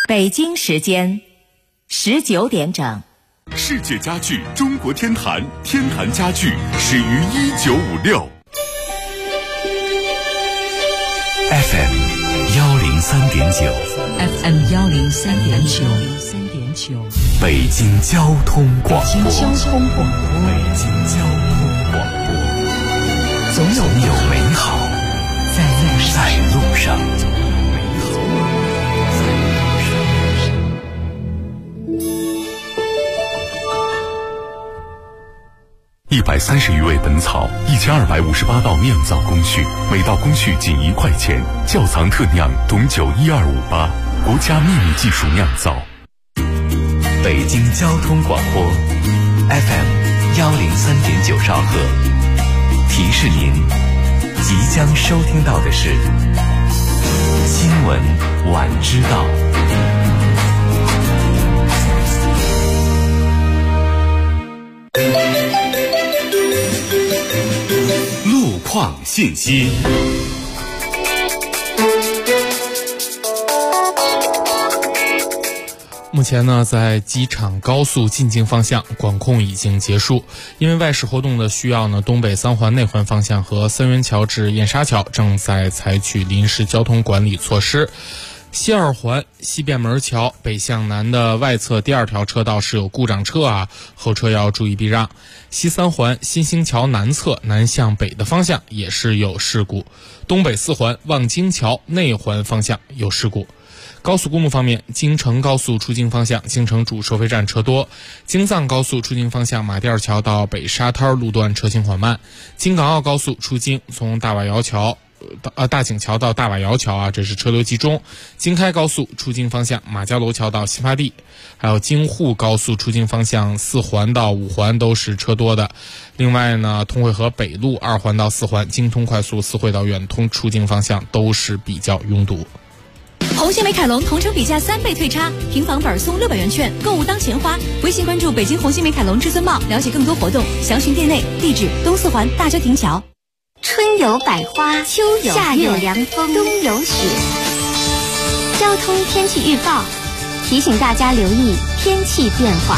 北京时间19点整。 世界家具中国天坛，天坛家具始于1956。FM 103.9 FM 103.9 北京交通广播。 北京交通广播，总有美好在路上。 130余味本草，1258道酿造工序，每道工序仅1块钱。窖藏特酿董酒12588，国家秘密技术酿造。 北京交通广播 FM 103.9兆赫，提示您即将收听到的是新闻晚知道。 路况信息。 目前呢，在机场高速进京方向管控已经结束，因为外事活动的需要呢，东北三环内环方向和三元桥至燕莎桥正在采取临时交通管理措施。西二环西便门桥北向南的外侧第2条车道是有故障车啊，后车要注意避让。西三环新兴桥南侧南向北的方向也是有事故。东北4环望京桥内环方向有事故。高速公路方面，京承高速出京方向京承主收费站车多，京藏高速出京方向马甸桥到北沙滩路段车行缓慢，京港澳高速出京从大井桥到大瓦窑桥啊，这是车流集中。京开高速出京方向马家楼桥到新发地，还有京沪高速出京方向4环到5环都是车多的。另外呢，通惠河北路2环到4环、京通快速4惠到远通出京方向都是比较拥堵。 红星美凯龙同城比价3倍退差，平房本送600元券，购物当钱花。微信关注北京红星美凯龙至尊茂，了解更多活动，详询店内。地址东4环大郊亭桥。 春有百花，秋有夏有凉风，冬有雪。交通天气预报提醒大家留意天气变化。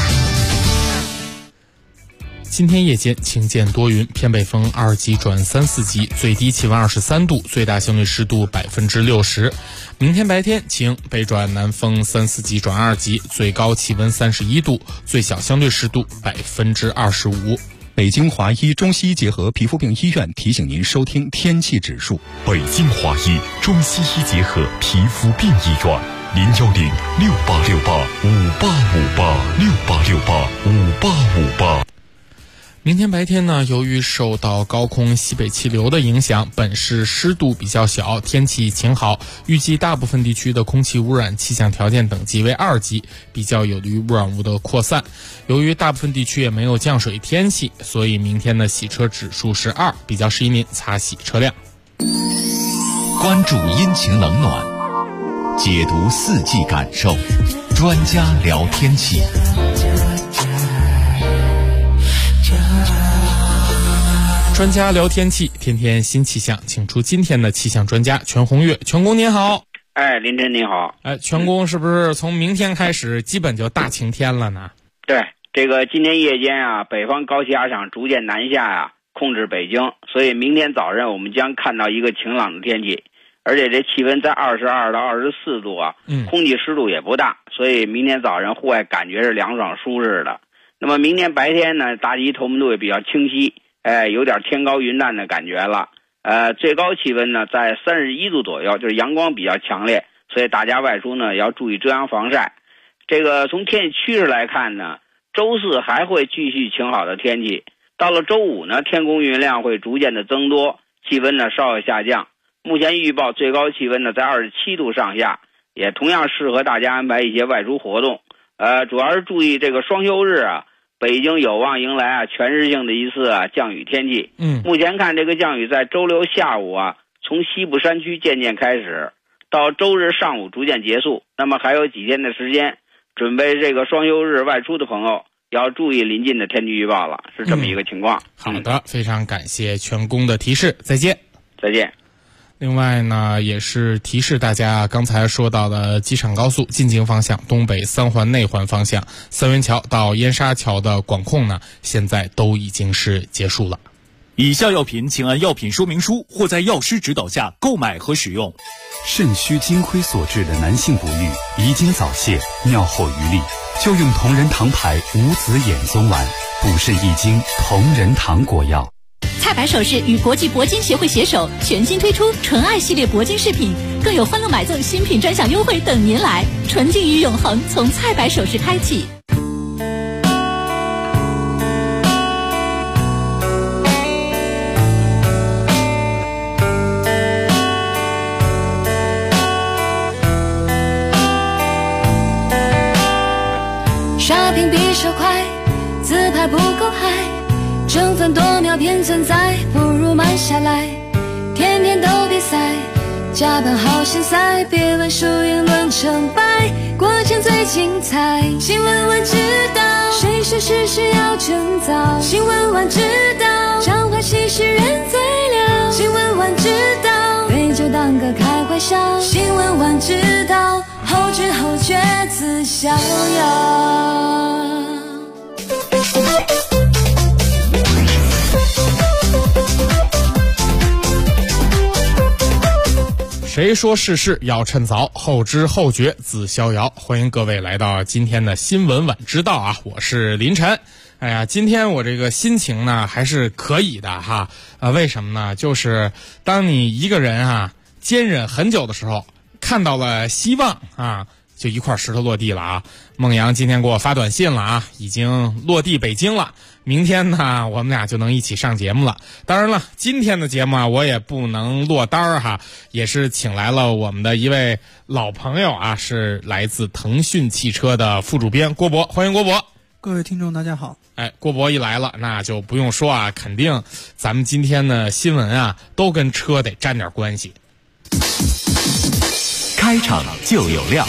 今天夜间晴间多云，偏北风2级转3、4级，最低气温23度，最大相对湿度60%。明天白天晴，北转南风3、4级转2级，最高气温31度，最小相对湿度25%。 北京华医中西医结合皮肤病医院提醒您收听天气指数。 北京华医中西医结合皮肤病医院，0106868585858，68685858。 明天白天呢，由于受到高空西北气流的影响，本市湿度比较小，天气晴好，预计大部分地区的空气污染气象条件等级为2级，比较有利于污染物的扩散。由于大部分地区也没有降水天气，所以明天的洗车指数是2，比较适宜您擦洗车辆。 关注阴晴冷暖，解读4季感受，专家聊天气。 专家聊天气，天天新气象，请出今天的气象专家全红月。全工您好。 林晨您好。 全工是不是从明天开始基本就大晴天了呢？ 对，这个今天夜间啊，北方高气压场逐渐南下啊，控制北京，所以明天早晨我们将看到一个晴朗的天气，而且这气温在22到24度啊，空气湿度也不大，所以明天早晨户外感觉是凉爽舒适的。那么明天白天呢，大气透明度也比较清晰，有点天高云淡的感觉了。最高气温呢在31度左右，就是阳光比较强烈，所以大家外出呢要注意遮阳防晒。这个从天气趋势来看呢，周4还会继续晴好的天气，到了周5呢，天空云量会逐渐的增多，气温呢稍有下降。目前预报最高气温呢在27度上下，也同样适合大家安排一些外出活动。主要是注意这个双休日啊，北京有望迎来啊全日性的一次降雨天气。目前看这个降雨在周6下午啊，从西部山区渐渐开始，到周日上午逐渐结束。那么还有几天的时间，准备这个双休日外出的朋友要注意临近的天气预报了，是这么一个情况。 好的，非常感谢全工的提示，再见。 再见。 另外呢，也是提示大家，刚才说到的机场高速进京方向、东北三环内环方向、三元桥到燕莎桥的管控呢，现在都已经是结束了。 以下药品请按药品说明书或在药师指导下购买和使用。 肾虚金亏所致的男性不育、遗精早泄、尿后余力，就用同仁堂牌无子衍宗丸，补肾益精同仁堂果药。 菜百首饰与国际铂金协会携手，全新推出纯爱系列铂金饰品，更有欢乐买赠新品专享优惠等您来。纯净与永恒从菜百首饰开启。 刷屏比手快，自拍不够嗨，争分夺秒偏存在，不如慢下来。天天都比赛，加班好现在，别问输赢论成败，过程最精彩。新闻晚知道，谁说事事要趁早？新闻晚知道，彰化其实人最了。新闻晚知道，对就当个开怀笑。新闻晚知道，后知后觉自逍遥。 谁说事事要趁早，后知后觉自逍遥。欢迎各位来到今天的新闻晚知道啊，我是林晨。哎呀，今天我这个心情呢还是可以的哈。为什么呢？就是当你一个人啊坚忍很久的时候，看到了希望啊，就一块石头落地了啊。孟阳今天给我发短信了啊，已经落地北京了。明天呢，我们俩就能一起上节目了。当然了，今天的节目啊，我也不能落单儿哈，也是请来了我们的一位老朋友啊，是来自腾讯汽车的副主编郭博，欢迎郭博。 各位听众大家好。 哎，郭博一来了，那就不用说啊，肯定咱们今天的新闻啊，都跟车得沾点关系。 开场就有料。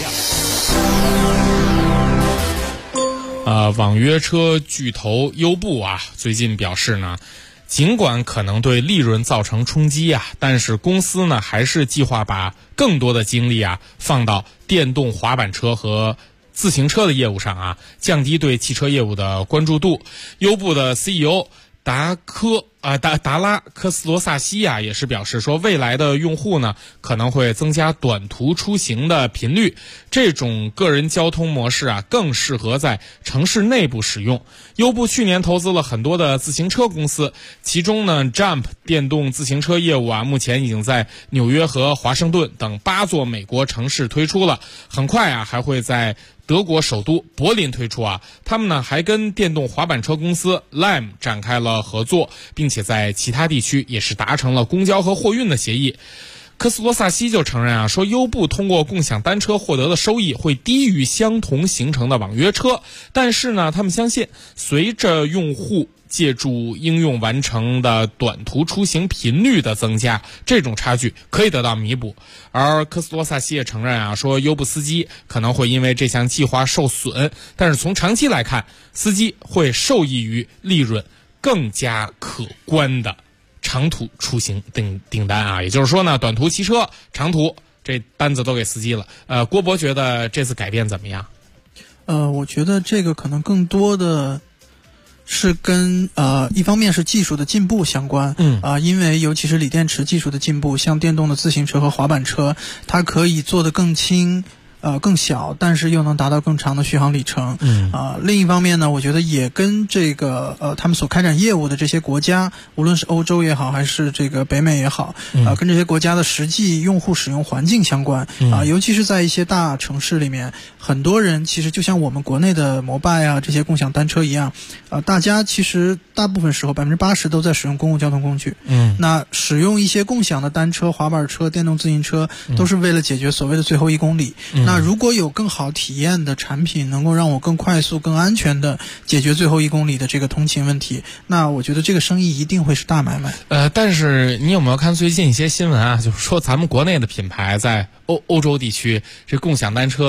网约车巨头优步啊，最近表示呢，尽管可能对利润造成冲击啊，但是公司呢还是计划把更多的精力啊放到电动滑板车和自行车的业务上啊，降低对汽车业务的关注度。优步的 CEO 达拉科斯罗萨西啊，也是表示说，未来的用户呢可能会增加短途出行的频率，这种个人交通模式啊更适合在城市内部使用。优步去年投资了很多的自行车公司，其中呢 Jump 电动自行车业务啊，目前已经在纽约和华盛顿等8座美国城市推出了，很快啊还会在德国首都柏林推出啊。他们呢还跟电动滑板车公司 Lime 展开了合作，并且在其他地区也是达成了公交和货运的协议。科斯罗萨西就承认啊，说优步通过共享单车获得的收益会低于相同行程的网约车，但是呢，他们相信随着用户借助应用完成的短途出行频率的增加，这种差距可以得到弥补。而科斯罗萨西也承认啊，说优步司机可能会因为这项计划受损，但是从长期来看，司机会受益于利润更加可观的长途出行订单啊，也就是说呢，短途骑车，长途这单子都给司机了。郭博觉得这次改变怎么样？ 我觉得这个可能更多的是跟一方面是技术的进步相关，因为尤其是锂电池技术的进步，像电动的自行车和滑板车，它可以做得更轻。更小，但是又能达到更长的续航里程。另一方面呢，我觉得也跟这个他们所开展业务的这些国家，无论是欧洲也好，还是这个北美也好，跟这些国家的实际用户使用环境相关。尤其是在一些大城市里面，很多人其实就像我们国内的摩拜啊这些共享单车一样，大家其实大部分时候80%都在使用公共交通工具。那使用一些共享的单车、滑板车、电动自行车，都是为了解决所谓的最后1公里。那如果有更好体验的产品，能够让我更快速、更安全的解决最后1公里的这个通勤问题，那我觉得这个生意一定会是大买卖。 但是你有没有看最近一些新闻啊？就是说咱们国内的品牌在欧洲地区，这共享单车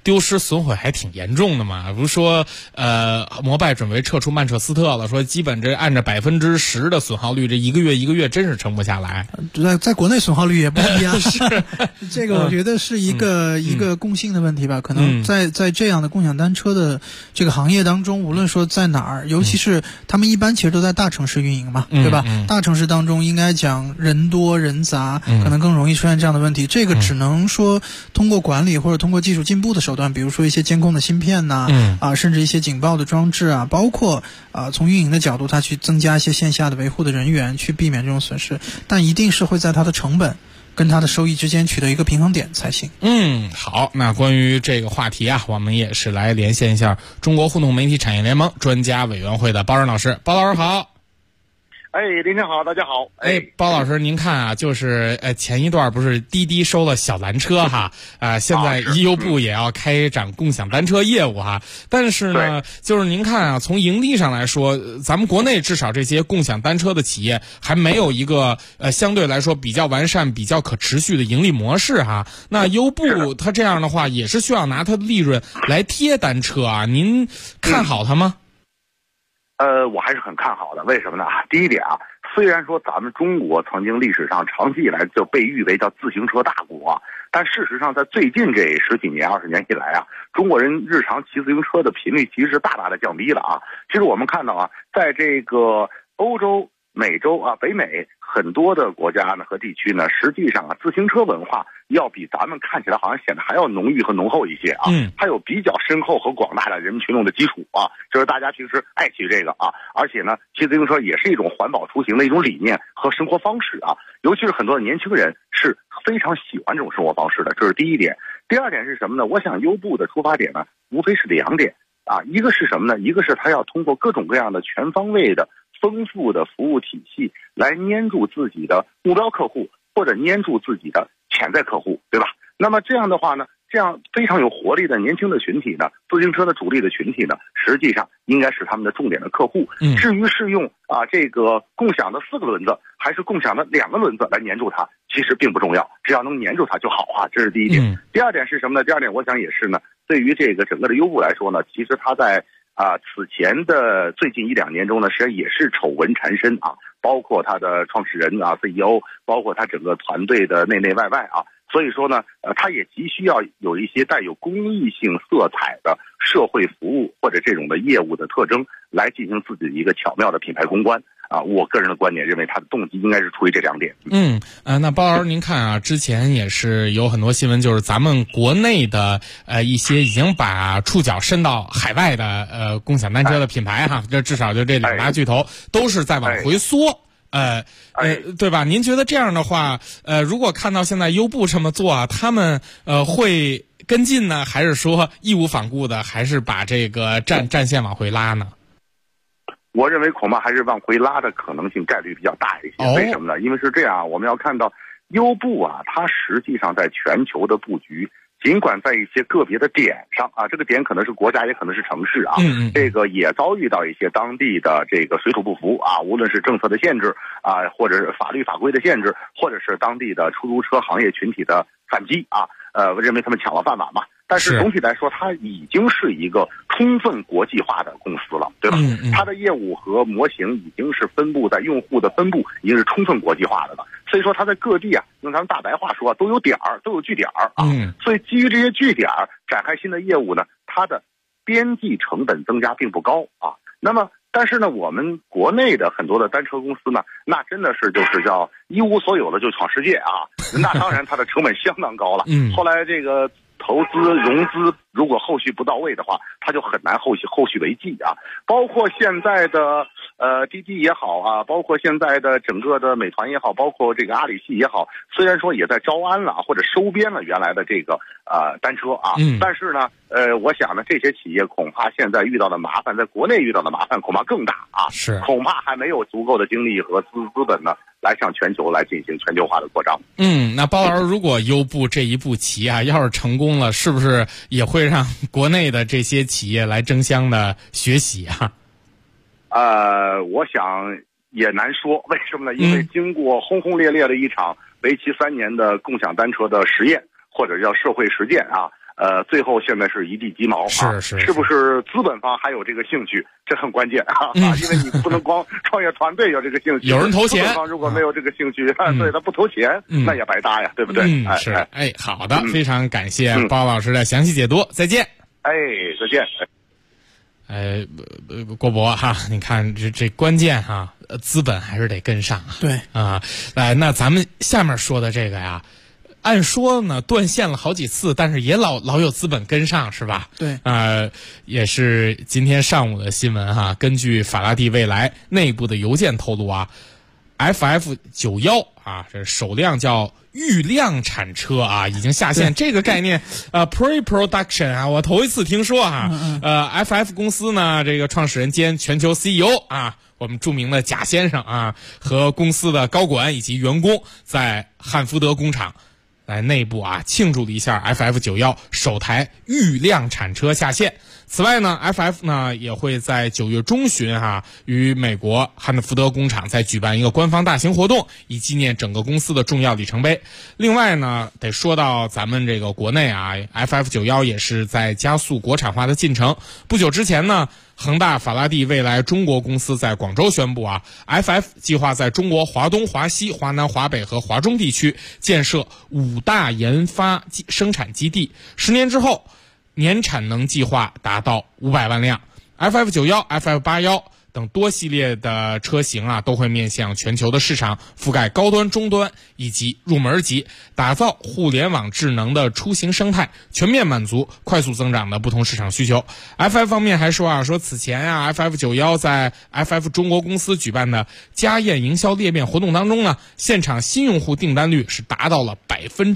丢失损毁还挺严重的嘛。不是说摩拜准备撤出曼彻斯特了，说基本这按照10%的损耗率，这一个月真是撑不下来。 在国内损耗率也不一样，是这个我觉得是一个共性的问题吧。可能在这样的共享单车的这个行业当中，无论说在哪儿，尤其是他们一般其实都在大城市运营嘛，对吧？大城市当中应该讲人多人杂，可能更容易出现这样的问题。这个只能说通过管理或者通过技术进步的手段，比如说一些监控的芯片呐，甚至一些警报的装置啊，包括从运营的角度，它去增加一些线下的维护的人员，去避免这种损失。但一定是会在它的成本跟它的收益之间取得一个平衡点才行。 好，那关于这个话题啊，我们也是来连线一下中国互动媒体产业联盟专家委员会的包仁老师。包老师好。 林晨好，大家好。 包老师，您看啊，就是前一段不是滴滴收了小蓝车哈，现在优步也要开展共享单车业务哈。但是呢，就是您看啊，从盈利上来说，咱们国内至少这些共享单车的企业还没有一个相对来说比较完善、比较可持续的盈利模式哈。那优步它这样的话，也是需要拿它的利润来贴单车啊，您看好它吗？ 我还是很看好的。为什么呢？第一点啊，虽然说咱们中国曾经历史上长期以来就被誉为叫自行车大国，但事实上在最近这10几年、20年以来啊，中国人日常骑自行车的频率其实大大的降低了啊。其实我们看到啊，在这个欧洲、美洲啊、北美很多的国家呢和地区呢，实际上啊，自行车文化要比咱们看起来好像显得还要浓郁和浓厚一些啊。它有比较深厚和广大的人民群众的基础啊，就是大家平时爱骑这个啊，而且呢，骑自行车也是一种环保出行的一种理念和生活方式啊。尤其是很多的年轻人是非常喜欢这种生活方式的，这是第一点。第二点是什么呢？我想优步的出发点呢，无非是2点啊，一个是什么呢？一个是他要通过各种各样的全方位的丰富的服务体系来黏住自己的目标客户，或者黏住自己的潜在客户，对吧？那么这样的话呢，这样非常有活力的年轻的群体呢，自行车的主力的群体呢，实际上应该是他们的重点的客户。至于是用这个共享的4个轮子还是共享的2个轮子来黏住它，其实并不重要，只要能黏住它就好啊，这是第一点。第二点是什么呢？第二点我想也是呢，对于这个整个的优步来说呢，其实它在此前的最近1-2年中呢，实际上也是丑闻缠身啊，包括他的创始人啊 CEO， 包括他整个团队的内内外外啊，所以说呢，他也急需要有一些带有公益性色彩的社会服务或者这种的业务的特征，来进行自己的一个巧妙的品牌公关啊。我个人的观点认为，他的动机应该是出于这2点。 那包老师您看啊，之前也是有很多新闻，就是咱们国内的一些已经把触角伸到海外的共享单车的品牌哈，这至少就这2大巨头都是在往回缩。对吧？您觉得这样的话，如果看到现在优步这么做啊，他们会跟进呢，还是说义无反顾的，还是把这个战线往回拉呢？ 我认为恐怕还是往回拉的可能性概率比较大一些。为什么呢？因为是这样，我们要看到优步啊，它实际上在全球的布局，尽管在一些个别的点上啊，这个点可能是国家，也可能是城市啊，这个也遭遇到一些当地的这个水土不服啊，无论是政策的限制啊，或者是法律法规的限制，或者是当地的出租车行业群体的反击啊，认为他们抢了饭碗嘛。但是总体来说，它已经是一个充分国际化的公司了，对吧？它的业务和模型已经是分布在用户的分布已经是充分国际化的了。所以说它在各地啊，用咱们大白话说都有点儿，都有据点儿啊。所以基于这些据点展开新的业务呢，它的边际成本增加并不高啊。那么但是呢，我们国内的很多的单车公司呢，那真的是就是叫一无所有的就闯世界啊。那当然它的成本相当高了。后来这个投资融资如果后续不到位的话，它就很难后续为继啊。包括现在的滴滴也好啊，包括现在的整个的美团也好，包括这个阿里系也好，虽然说也在招安了或者收编了原来的这个单车啊，但是呢我想呢，这些企业恐怕现在遇到的麻烦，在国内遇到的麻烦恐怕更大啊，恐怕还没有足够的精力和资本呢来向全球来进行全球化的扩张。 那包老师，如果优步这一步棋啊，要是成功了，是不是也会让国内的这些企业来争相的学习啊？ 我想也难说，为什么呢？因为经过轰轰烈烈的一场为期3年的共享单车的实验，或者叫社会实践啊， 最后现在是一地鸡毛啊，是不是资本方还有这个兴趣？这很关键啊，因为你不能光创业团队有这个兴趣， 有人投钱， 资本方如果没有这个兴趣，对他不投钱，那也白搭呀，对不对？ 是，好的，非常感谢包老师的详细解读，再见。 再见。 郭博哈，你看这关键哈，资本还是得跟上啊。 对啊，那咱们下面说的这个呀。按说呢，断线了好几次，但是也老有资本跟上，是吧？ 对， 也是今天上午的新闻哈。根据法拉第未来内部的邮件透露啊 ，FF91啊，这首辆叫预量产车啊，已经下线。这个概念pre-production 啊，我头一次听说啊。FF 公司呢，这个创始人兼全球 CEO 啊，我们著名的贾先生啊，和公司的高管以及员工在汉福德工厂。来内部啊庆祝了一下 FF91 首台预量产车下线。此外呢 FF 呢也会在9月中旬与美国汉福德工厂再举办一个官方大型活动，以纪念整个公司的重要里程碑。另外呢得说到咱们这个国内啊 FF91 也是在加速国产化的进程。不久之前呢恒大法拉第未来中国公司在广州宣布啊 FF 计划在中国华东、华西、华南、华北和华中地区建设5大研发生产基地，10年之后年产能计划达到500万辆。 FF91 FF81 等多系列的车型啊，都会面向全球的市场，覆盖高端、中端以及入门级，打造互联网智能的出行生态，全面满足快速增长的不同市场需求。FF 方面还说此前FF91 在 FF 中国公司举办的家宴营销裂变活动当中呢，现场新用户订单率是达到了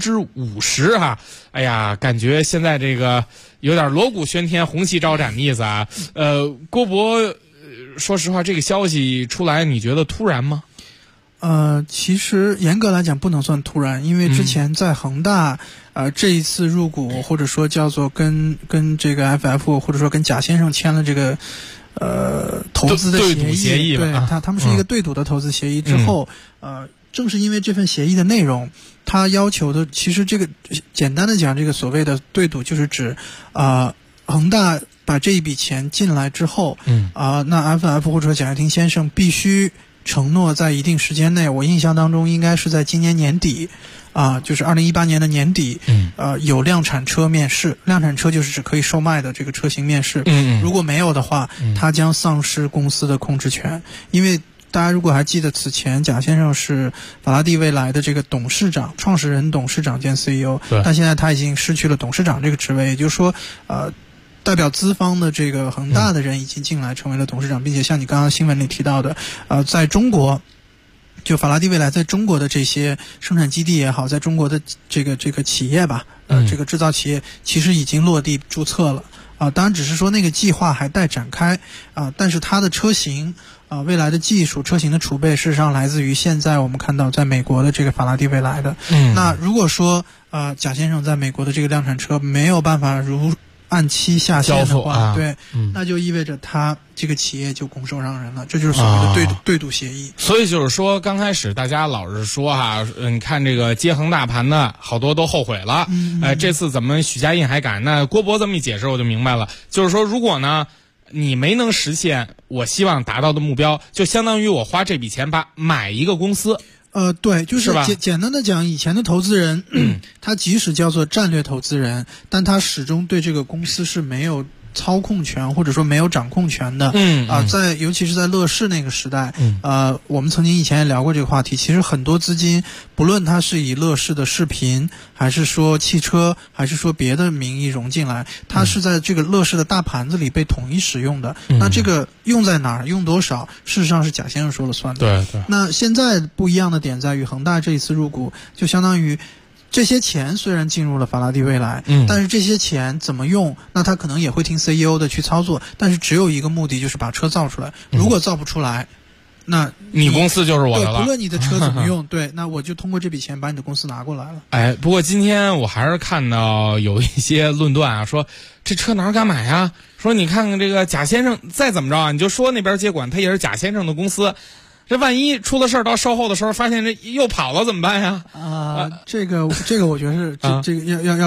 50%哈。哎呀，感觉现在这个有点锣鼓喧天、红旗招展的意思啊。郭博。说实话，这个消息出来，你觉得突然吗？ 其实严格来讲不能算突然，因为之前在恒大，这一次入股或者说叫做跟这个 FF 或者说跟贾先生签了这个投资的协议，对，他们是一个对赌的投资协议之后，正是因为这份协议的内容，他要求的其实这个简单的讲，这个所谓的对赌就是指恒大把这一笔钱进来之后，那 FF 或者说贾跃亭先生必须承诺在一定时间内，我印象当中应该是在今年年底，就是2018年的年底，有量产车面世。量产车就是指可以售卖的这个车型面世。如果没有的话，他将丧失公司的控制权。因为大家如果还记得，此前贾先生是法拉第未来的这个董事长、创始人、董事长兼 CEO， 但现在他已经失去了董事长这个职位，也就是说，代表资方的这个恒大的人已经进来成为了董事长，并且像你刚刚新闻里提到的，在中国，就法拉第未来在中国的这些生产基地也好，在中国的这个企业吧，这个制造企业其实已经落地注册了当然只是说那个计划还待展开但是它的车型未来的技术车型的储备，事实上来自于现在我们看到在美国的这个法拉第未来的。那如果说贾先生在美国的这个量产车没有办法按期下线的话，对，那就意味着他这个企业就拱手让人了，这就是所谓的对赌协议。 所以就是说，刚开始大家老是说你看这个接恒大盘的好多都后悔了，这次怎么许家印还敢？那郭博这么一解释，我就明白了，就是说，如果呢你没能实现我希望达到的目标，就相当于我花这笔钱买一个公司。 对，就是简单的讲，以前的投资人，他即使叫做战略投资人，但他始终对这个公司是没有操控权或者说没有掌控权的。尤其是在乐视那个时代，我们曾经以前也聊过这个话题。其实很多资金，不论它是以乐视的视频，还是说汽车，还是说别的名义融进来，它是在这个乐视的大盘子里被统一使用的。那这个用在哪儿，用多少，事实上是贾先生说了算的。 对。 那现在不一样的点在于，恒大这一次入股，就相当于这些钱虽然进入了法拉第未来，但是这些钱怎么用，那他可能也会听 CEO 的去操作，但是只有一个目的，就是把车造出来。如果造不出来，那你公司就是我的了。 不论你的车怎么用，对，那我就通过这笔钱把你的公司拿过来了。 不过今天我还是看到有一些论断说这车哪敢买呀？说你看看这个贾先生再怎么着你就说那边接管，他也是贾先生的公司。这万一出了事儿，到售后的时候发现这又跑了怎么办呀？ 这个我觉得是这个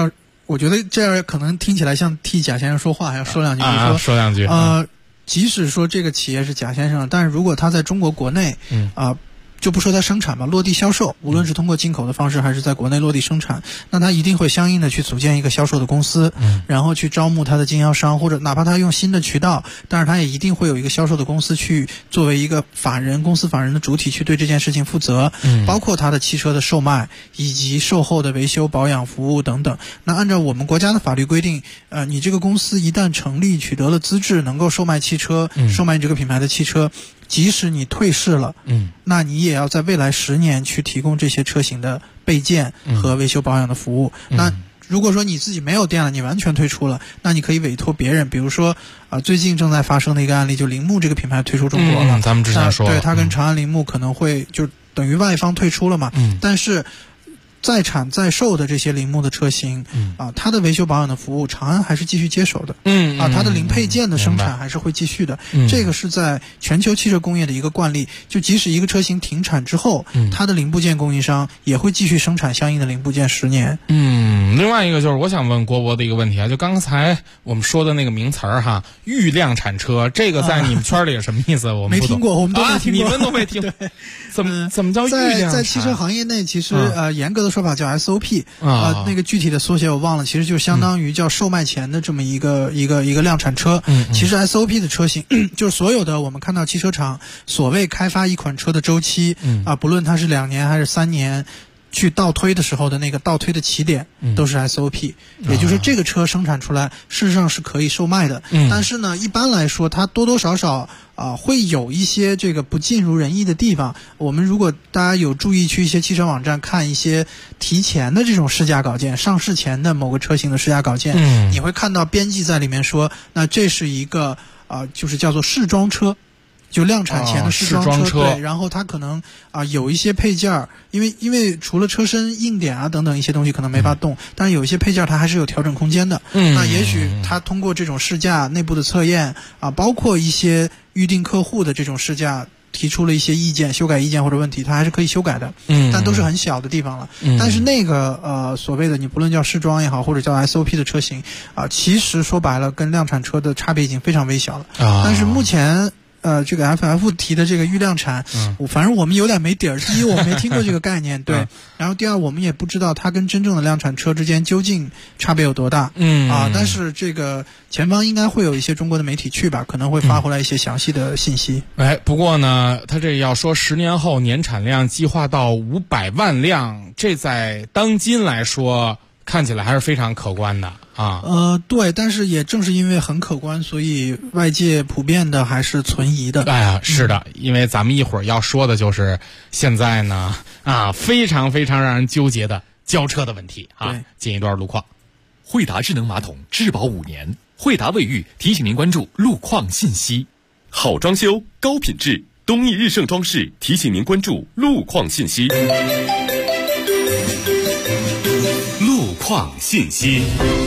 我觉得这样可能听起来像替贾先生说话，还要说两句。 说两句。 即使说这个企业是贾先生，但是如果他在中国国内，就不说它生产吧，落地销售，无论是通过进口的方式还是在国内落地生产，那它一定会相应的去组建一个销售的公司，然后去招募它的经销商，或者哪怕它用新的渠道，但是它也一定会有一个销售的公司去作为一个公司法人的主体去对这件事情负责，包括它的汽车的售卖以及售后的维修保养服务等等。那按照我们国家的法律规定，你这个公司一旦成立取得了资质，能够售卖汽车，售卖这个品牌的汽车，即使你退市了，那你也要在未来10年去提供这些车型的备件和维修保养的服务。那如果说你自己没有店了，你完全退出了，那你可以委托别人，比如说最近正在发生的一个案例，就铃木这个品牌退出中国了。 咱们之前说， 对，它跟长安铃木可能会就等于外方退出了嘛。但是在产在售的这些铃木的车型，它的维修保养的服务，长安还是继续接手的。它的零配件的生产还是会继续的。这个是在全球汽车工业的一个惯例，就即使一个车型停产之后，它的零部件供应商也会继续生产相应的零部件10年。 另外一个就是我想问国博的一个问题啊，就刚才我们说的那个名词儿哈，预量产车，这个在你们圈里有什么意思？我们没听过，我们都没听过， 你们都没听。怎么叫预量产？ 在汽车行业内，其实严格的说法叫 SOP 那个具体的缩写我忘了，其实就相当于叫售卖前的这么一个量产车。其实 SOP 的车型就是所有的我们看到汽车厂所谓开发一款车的周期不论它是2年还是3年，去倒推的时候的那个倒推的起点都是 SOP，也就是这个车生产出来事实上是可以售卖的。但是呢，一般来说它多多少少会有一些这个不尽如人意的地方。我们如果大家有注意去一些汽车网站看一些提前的这种试驾稿件，上市前的某个车型的试驾稿件，你会看到编辑在里面说，那这是一个就是叫做试装车，就量产前的试装车。对，然后它可能有一些配件，因为除了车身硬点等等一些东西可能没法动，但是有一些配件它还是有调整空间的。那也许它通过这种试驾内部的测验包括一些预定客户的这种试驾，提出了一些意见、修改意见或者问题，它还是可以修改的。但都是很小的地方了。但是那个所谓的你不论叫试装也好，或者叫 SOP 的车型其实说白了跟量产车的差别已经非常微小了。但是目前这个 FF 提的这个预量产，反正我们有点没底儿。第一，我没听过这个概念，对。然后第二，我们也不知道它跟真正的量产车之间究竟差别有多大。但是这个前方应该会有一些中国的媒体去吧，可能会发回来一些详细的信息。 不过呢，他这要说10年后年产量计划到500万辆，这在当今来说看起来还是非常可观的。 对，但是也正是因为很可观，所以外界普遍的还是存疑的。 是的，因为咱们一会儿要说的就是现在呢非常非常让人纠结的交车的问题进一段路况。 惠达智能马桶质保5年，惠达卫浴提醒您关注路况信息。 好装修高品质，东义日盛装饰提醒您关注路况信息。路况信息。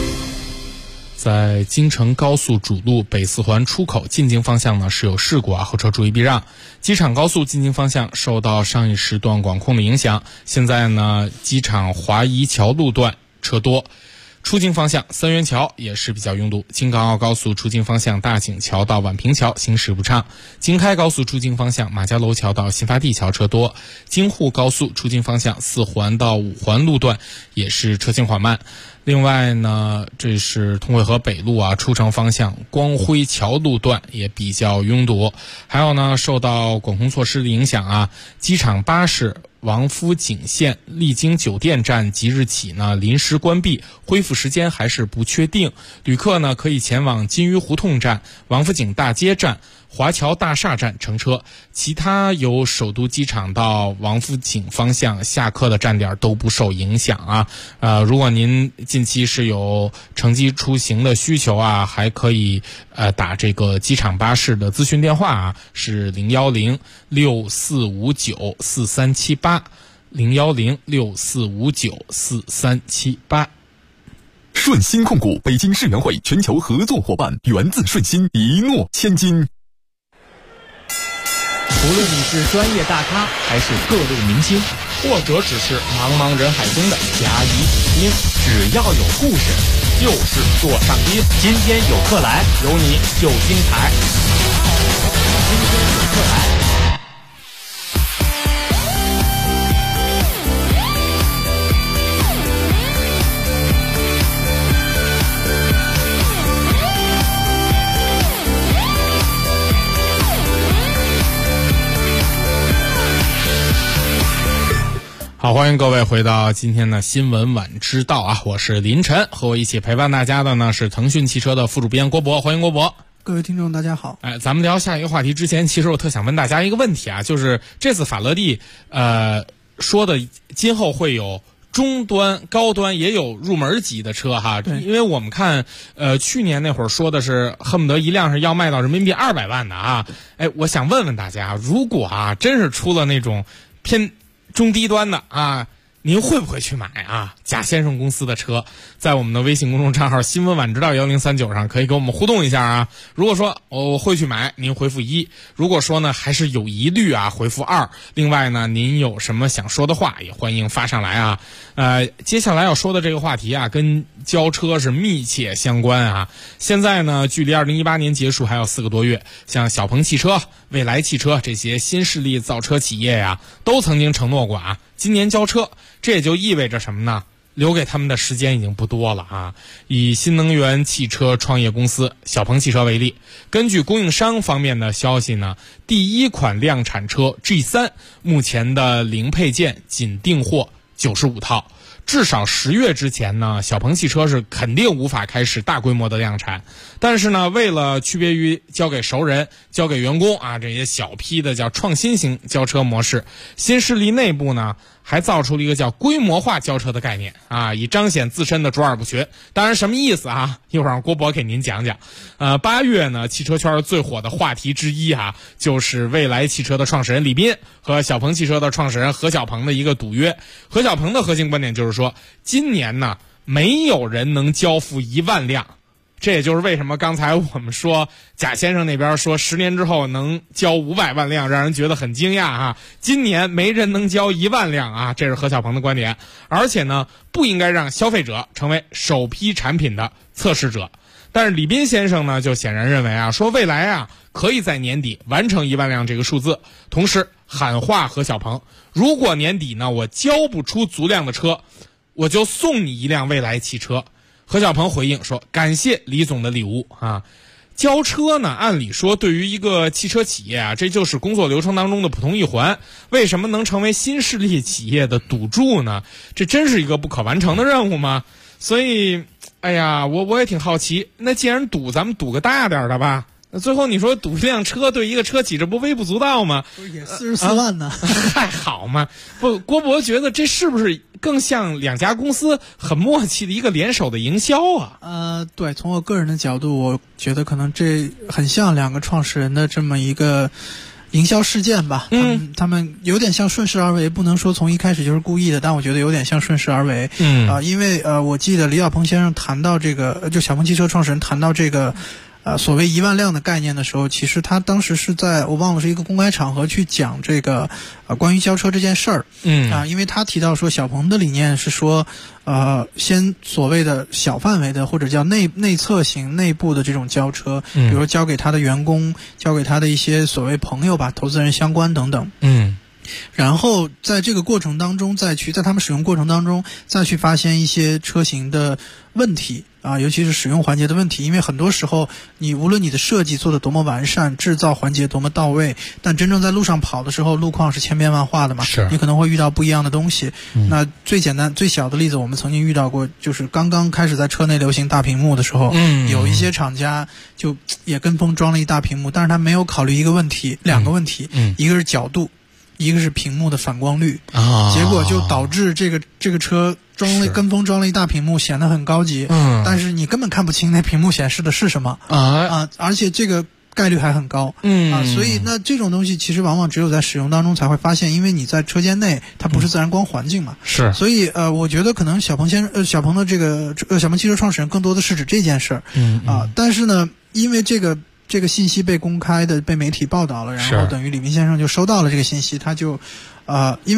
在京承高速主路北四环出口进京方向呢是有事故后车注意避让。机场高速进京方向受到上一时段管控的影响，现在呢机场华夷桥路段车多。出京方向三元桥也是比较拥堵，京港澳高速出京方向大井桥到宛平桥行驶不畅，京开高速出京方向马家楼桥到新发地桥车多，京沪高速出京方向4环到5环路段也是车行缓慢。另外呢，这是通惠河北路出城方向光辉桥路段也比较拥堵。还有呢，受到管控措施的影响机场巴士王府井线丽晶酒店站即日起呢临时关闭，恢复时间还是不确定。旅客呢可以前往金鱼胡同站、王府井大街站、华侨大厦站乘车，其他由首都机场到王府井方向下客的站点都不受影响如果您近期是有乘机出行的需求还可以打这个机场巴士的咨询电话是010-6459-4378 010-6459-4378。 顺鑫控股北京世园会全球合作伙伴，源自顺鑫，一诺千金。 无论你是专业大咖还是各路明星，或者只是茫茫人海中的甲乙丙丁， 只要有故事，就是坐上宾。今天有客来，有你就精彩。今天有客来。 好，欢迎各位回到今天的新闻晚知道啊！我是林晨，和我一起陪伴大家的呢是腾讯汽车的副主编郭博，欢迎郭博。 各位听众大家好。 咱们聊下一个话题之前，其实我特想问大家一个问题啊，就是这次法拉第说的今后会有中端、高端也有入门级的车哈，因为我们看去年那会儿说的是恨不得一辆是要卖到人民币200万的啊。我想问问大家，如果真是出了那种偏中低端的啊，您会不会去买啊？贾先生公司的车，在我们的微信公众账号新闻晚知道1039上可以跟我们互动一下啊。如果说我会去买，您回复1；如果说呢还是有疑虑啊，回复2。另外呢，您有什么想说的话，也欢迎发上来啊。接下来要说的这个话题啊，跟交车是密切相关啊。现在呢，距离2018年结束还有4个多月，像小鹏汽车、蔚来汽车这些新势力造车企业呀，都曾经承诺过啊，今年交车。这也就意味着什么呢？留给他们的时间已经不多了啊！以新能源汽车创业公司小鹏汽车为例，根据供应商方面的消息呢，第一款量产车 G3 目前的零配件仅订货95套。至少10月之前呢，小鹏汽车是肯定无法开始大规模的量产。但是呢，为了区别于交给熟人、交给员工啊这些小批的叫创新型交车模式，新势力内部呢还造出了一个叫规模化交车的概念啊，以彰显自身的卓尔不群。当然什么意思啊？一会儿让郭博给您讲讲。8月呢，汽车圈最火的话题之一啊，就是蔚来汽车的创始人李斌和小鹏汽车的创始人何小鹏的一个赌约。何小鹏的核心观点就是说，今年呢没有人能交付1万辆。这也就是为什么刚才我们说贾先生那边说10年之后能交500万辆，让人觉得很惊讶啊。今年没人能交1万辆啊，这是何小鹏的观点。而且呢，不应该让消费者成为首批产品的测试者。但是李斌先生呢，就显然认为啊，说未来啊可以在年底完成1万辆这个数字，同时喊话何小鹏，如果年底呢我交不出足量的车，我就送你1辆蔚来汽车。何小鹏回应说，感谢李总的礼物啊。交车呢，按理说对于一个汽车企业啊，这就是工作流程当中的普通一环，为什么能成为新势力企业的赌注呢？这真是一个不可完成的任务吗？所以哎呀，我也挺好奇，那既然赌，咱们赌个大点的吧。最后你说赌一辆车对一个车企，这不微不足道吗？ 也44万呢， 还好嘛。不，郭博觉得这是不是更像两家公司很默契的一个联手的营销啊？ 对，从我个人的角度，我觉得可能这很像两个创始人的这么一个营销事件吧。他们有点像顺势而为，不能说从一开始就是故意的，但我觉得有点像顺势而为。因为我记得李小鹏先生谈到这个，就小鹏汽车创始人谈到这个所谓1万辆的概念的时候，其实他当时是在我忘了是一个公开场合去讲这个关于交车这件事儿。因为他提到说小鹏的理念是说先所谓的小范围的或者叫内测型内部的这种交车，比如说交给他的员工，交给他的一些所谓朋友吧，投资人相关等等。然后在这个过程当中在他们使用过程当中再去发现一些车型的问题啊，尤其是使用环节的问题。因为很多时候你无论你的设计做得多么完善，制造环节多么到位，但真正在路上跑的时候，路况是千变万化的嘛，你可能会遇到不一样的东西。那最简单最小的例子我们曾经遇到过，就是刚刚开始在车内流行大屏幕的时候，有一些厂家就也跟风装了一大屏幕，但是他没有考虑一个问题，两个问题，一个是角度，一个是屏幕的反光率结果就导致这个车跟风装了一大屏幕，显得很高级，但是你根本看不清那屏幕显示的是什么而且这个概率还很高所以那这种东西其实往往只有在使用当中才会发现，因为你在车间内它不是自然光环境嘛，所以我觉得可能小鹏的这个小鹏汽车创始人更多的是指这件事儿但是呢，因为这个信息被公开的被媒体报道了，然后等于李斌先生就收到了这个信息，他就因为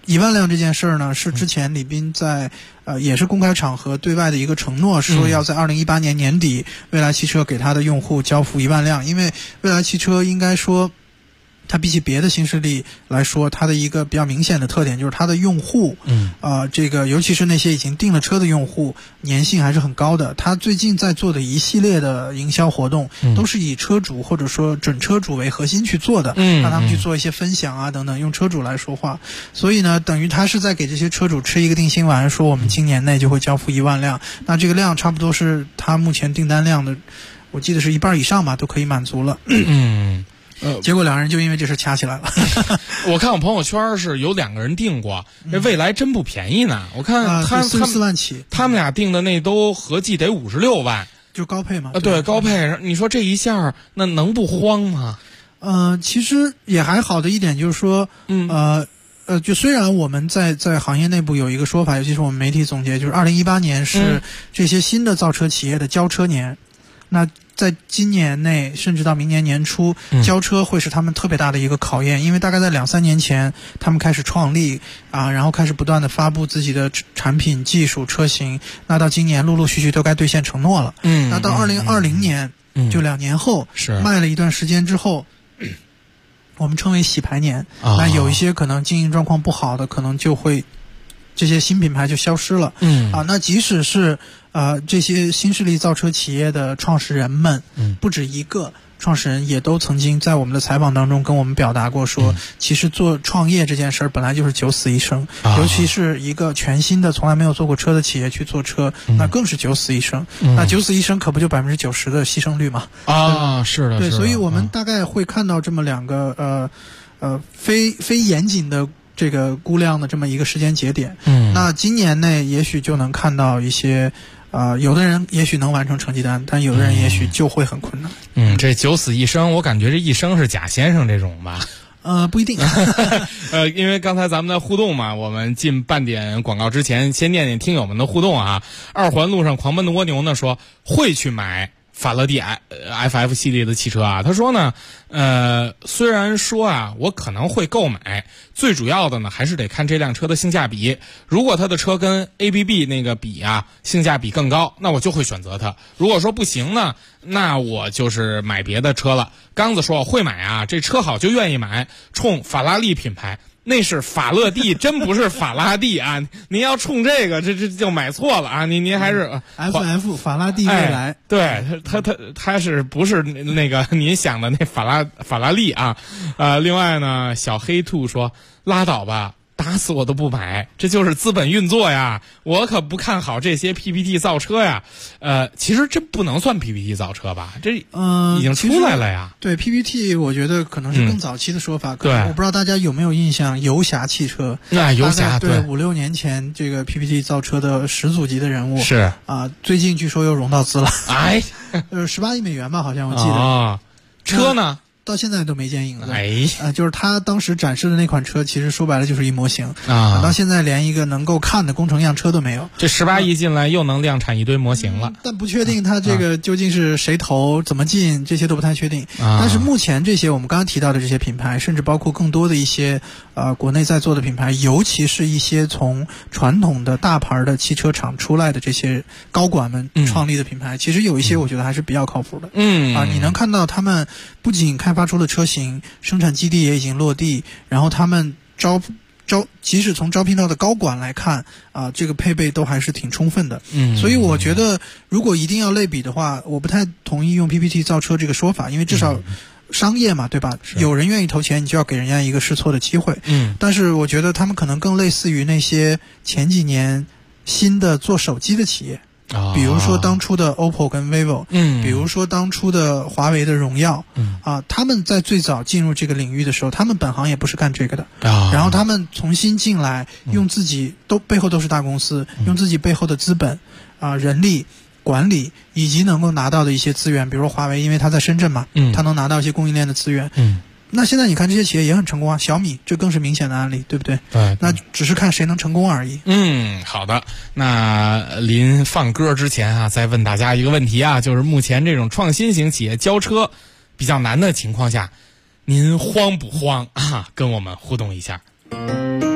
1万辆这件事儿呢，是之前李斌在也是公开场合对外的一个承诺，说要在2018年年底，蔚来汽车给他的用户交付1万辆。因为蔚来汽车应该说，它比起别的新势力来说，它的一个比较明显的特点就是它的用户，这个尤其是那些已经订了车的用户，粘性还是很高的。它最近在做的一系列的营销活动，都是以车主或者说准车主为核心去做的，让他们去做一些分享啊等等，用车主来说话。所以呢，等于他是在给这些车主吃一个定心丸，说我们今年内就会交付1万辆。那这个量差不多是他目前订单量的，我记得是1半以上吧，都可以满足了。结果两人就因为这事掐起来了。 我看我朋友圈是有2个人订过，这蔚来真不便宜呢。我看他 44万起， 他们俩订的那都合计得56万， 就高配嘛。 对，高配。你说这一下那能不慌吗？ 其实也还好的一点就是说，就虽然我们在行业内部有一个说法，尤其是我们媒体总结，就是2018年是这些新的造车企业的交车年，那在今年内甚至到明年年初，交车会是他们特别大的一个考验，因为大概在2-3年前他们开始创立然后开始不断的发布自己的产品、技术、车型，那到今年陆陆续续都该兑现承诺了。那到2020年，就2年后，卖了一段时间之后，我们称为洗牌年。那有一些可能经营状况不好的，可能就会这些新品牌就消失了。那即使是这些新势力造车企业的创始人们，不止一个创始人也都曾经在我们的采访当中跟我们表达过说，其实做创业这件事儿本来就是九死一生，尤其是一个全新的从来没有做过车的企业去做车，那更是九死一生。那九死一生可不就90%的牺牲率嘛？ 是的， 对，所以我们大概会看到这么2个非严谨的这个估量的这么一个时间节点。那今年内也许就能看到一些。有的人也许能完成成绩单，但有的人也许就会很困难。 这九死一生，我感觉这一生是贾先生这种吧。 不一定。 因为刚才咱们在互动嘛，我们进半点广告之前，先念念听友们的互动啊。2环路上狂奔的蜗牛呢说会去买法拉第 FF 系列的汽车啊。他说呢，虽然说我可能会购买，最主要的呢还是得看这辆车的性价比。如果他的车跟 ABB 那个比性价比更高，那我就会选择它。如果说不行呢，那我就是买别的车了。刚子说我会买这车好就愿意买，冲法拉利品牌。那是法乐蒂，真不是法拉第您要冲这个，这就买错了您还是 FF 法拉第未来。 对，他是不是那个您想的那法拉利另外呢，小黑兔说拉倒吧，打死我都不买，这就是资本运作呀！我可不看好这些 PPT 造车呀。其实这不能算 PPT 造车吧？这已经出来了呀。 对 PPT， 我觉得可能是更早期的说法。 对， 我不知道大家有没有印象，游侠汽车。 游侠对5-6年前这个 PPT 造车的始祖级的人物是最近据说又融到资了。18亿美元吧，好像我记得。 车呢？ 到现在都没见影了。就是他当时展示的那款车，其实说白了就是一模型到现在连一个能够看的工程样车都没有。 这18亿进来又能量产一堆模型了， 但不确定它这个究竟是谁投、怎么进，这些都不太确定。但是目前这些我们刚刚提到的这些品牌，甚至包括更多的一些国内在做的品牌，尤其是一些从传统的大牌的汽车厂出来的这些高管们创立的品牌，其实有一些我觉得还是比较靠谱的。你能看到他们不仅开发出了车型，生产基地也已经落地，然后他们即使从招聘到的高管来看这个配备都还是挺充分的。所以我觉得如果一定要类比的话，我不太同意用 PPT 造车这个说法，因为至少商业嘛，对吧？有人愿意投钱，你就要给人家一个试错的机会。但是我觉得他们可能更类似于那些前几年新的做手机的企业。比如说当初的 OPPO 跟 vivo，比如说当初的华为的荣耀，他们在最早进入这个领域的时候，他们本行也不是干这个的，然后他们重新进来，用自己背后都是大公司，用自己背后的资本人力管理以及能够拿到的一些资源，比如说华为，因为它在深圳嘛，它能拿到一些供应链的资源。那现在你看这些企业也很成功小米这更是明显的案例，对不对？ 对， 那只是看谁能成功而已。 好的。那临放歌之前再问大家一个问题就是目前这种创新型企业交车比较难的情况下，您慌不慌跟我们互动一下。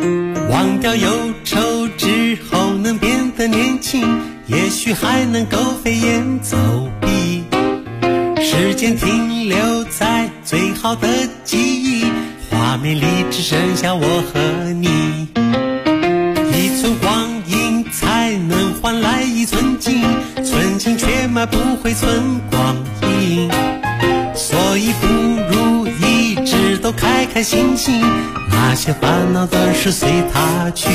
忘掉忧愁之后能变得年轻，也许还能够飞檐走壁。时间停留在最好的记忆，画面里只剩下我和你。一寸光阴才能换来一寸金，寸金却买不回寸光阴。所以不如一直都开开心心，那些烦恼暂时随它去。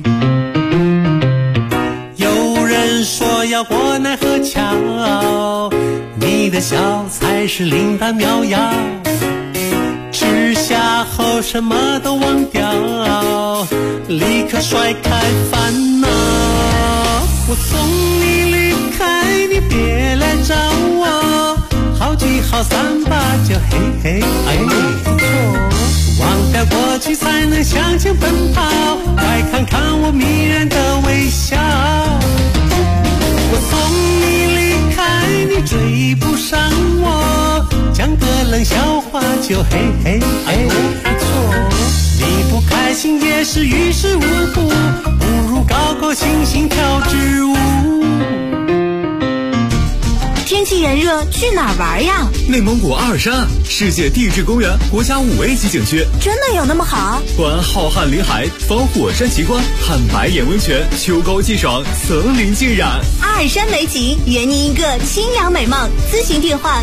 有人说要过奈何桥，你的笑才是灵丹妙药，吃下后什么都忘掉，立刻甩开烦恼。我送你离开，你别来找我，好聚好散吧，就嘿嘿哎，忘掉过去才能向前奔跑，再看看我迷人的微笑。我送你离开，你追不上我，讲个冷笑话就嘿嘿哎，不错。你不开心也是于事无补，不如高高兴兴跳支舞。 天气炎热，去哪儿玩呀？ 内蒙古阿尔山，世界地质公园国家5A级景区， 真的有那么好？ 观浩瀚林海，访火山奇观，看白眼温泉，秋高气爽，森林浸染。 阿尔山美景，圆你一个清凉美梦。咨询电话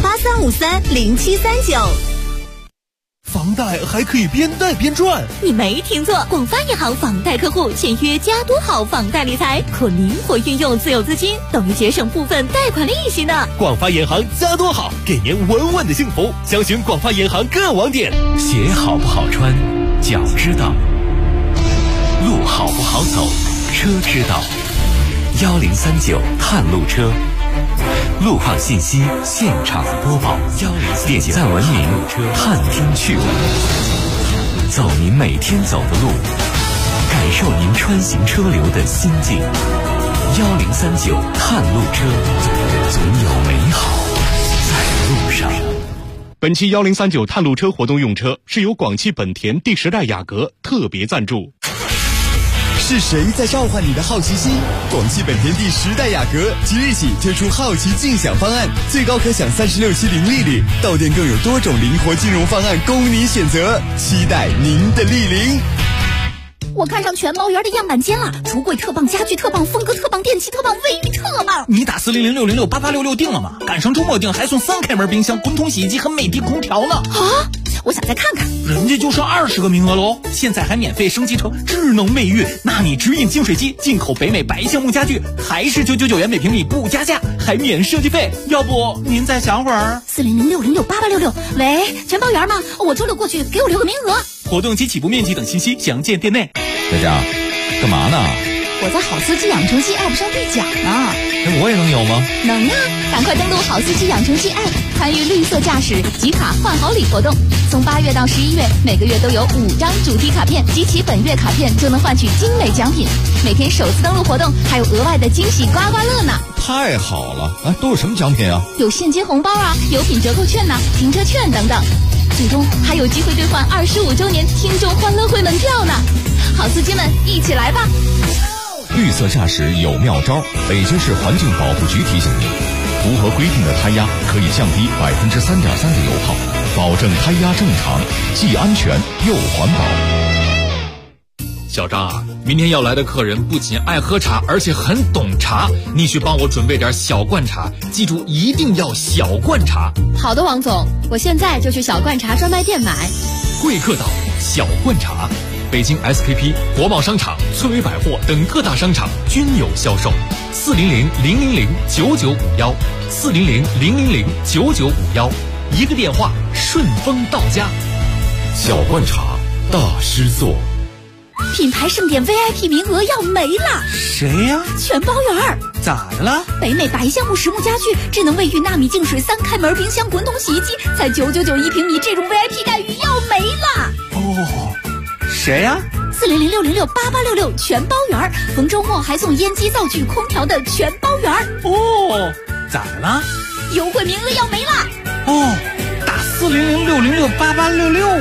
83530739。 房贷还可以边贷边赚， 你没听错，广发银行房贷客户签约加多好房贷理财，可灵活运用自有资金，等于节省部分贷款利息呢。 广发银行加多好，给您稳稳的幸福。详询广发银行各网点。 鞋好不好穿，脚知道；路好不好走，车知道。1039探路车。路况信息现场播报，点赞文明，探听趣闻，走您每天走的路，感受您穿行车流的心境。1039探路车，总有美好在路上。 本期1039探路车活动用车是由广汽本田第10代雅阁特别赞助。 是谁在召唤你的好奇心？广汽本田第10代雅阁即日起推出好奇竞享方案，最高可享36期零利率，到店更有多种灵活金融方案供你选择，期待您的莅临。 我看上全包园的样板间了，橱柜特棒，家具特棒，风格特棒，电器特棒，卫浴特棒。 你打40060688866订了吗？赶上周末订还送3开门冰箱、滚筒洗衣机和美的空调呢。 啊！我想再看看， 人家就剩20个名额喽！现在还免费升级成智能卫浴，纳米直饮净水机，进口北美白橡木家具，还是999元每平米不加价，还免设计费。要不您再想会儿 ？40060688866，喂，全包园吗？我周六过去，给我留个名额。 活动及起步面积等信息详见店内。 佳佳，干嘛呢？ 我在好司机养成系 App 上兑奖呢。 我也能有吗？ 能啊！赶快登录好司机养成系 App， 参与绿色驾驶集卡换好礼活动。从8月到11月，每个月都有5张主题卡片，集齐本月卡片就能换取精美奖品。每天首次登录活动还有额外的惊喜刮刮乐呢！ 太好了！哎，都有什么奖品啊？ 有现金红包啊，油品折扣券呐，停车券等等。最终还有机会兑换25周年听众欢乐会门票呢！好司机们，一起来吧！ 绿色驾驶有妙招，北京市环境保护局提醒您，符合规定的胎压可以降低3.3%的油耗，保证胎压正常，既安全又环保。 小张啊，明天要来的客人不仅爱喝茶，而且很懂茶，你去帮我准备点小罐茶，记住一定要小罐茶。 好的，王总，我现在就去小罐茶专卖店买。 贵客岛小罐茶，北京 SKP、国贸商场、村委百货等各大商场均有销售。400-000-9951，400-000-9951，一个电话顺丰到家。 小罐茶，大师做。 品牌盛典 VIP 名额要没了。 谁呀？ 全包园。 咋的了？ 北美白橡木实木家具、智能卫浴、纳米净水、3开门冰箱、滚筒洗衣机，才999一平米，这种 VIP 待遇要没了。 哦，谁呀 ？400-606-8866全包园，逢周末还送烟机、灶具、空调的全包园。 哦，咋的了？ 优惠名额要没了。 哦，打400-606-8866啊。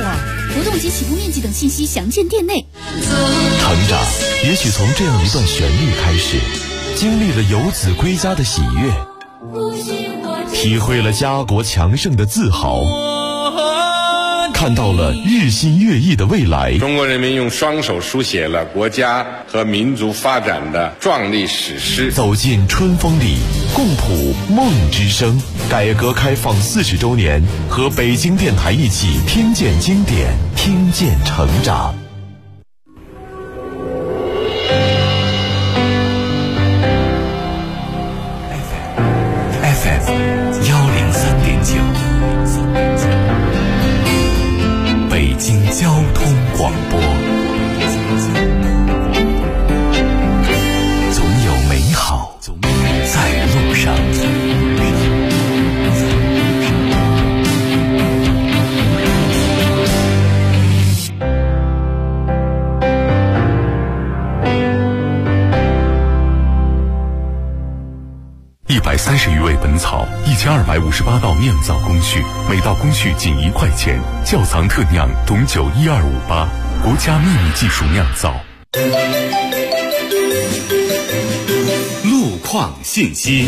活动及起步面积等信息详见店内。 成长也许从这样一段旋律开始，经历了游子归家的喜悦，体会了家国强盛的自豪，看到了日新月异的未来。 中国人民用双手书写了国家和民族发展的壮丽史诗。 走进春风里，共谱梦之声。改革开放40周年，和北京电台一起听见经典，听见成长。 FM 103.9，北京交通广播。总有美好在路上。 130余味本草，1258道酿造工序，每道工序仅1块钱。窖藏特酿董酒12588，国家秘密技术酿造。 路况信息。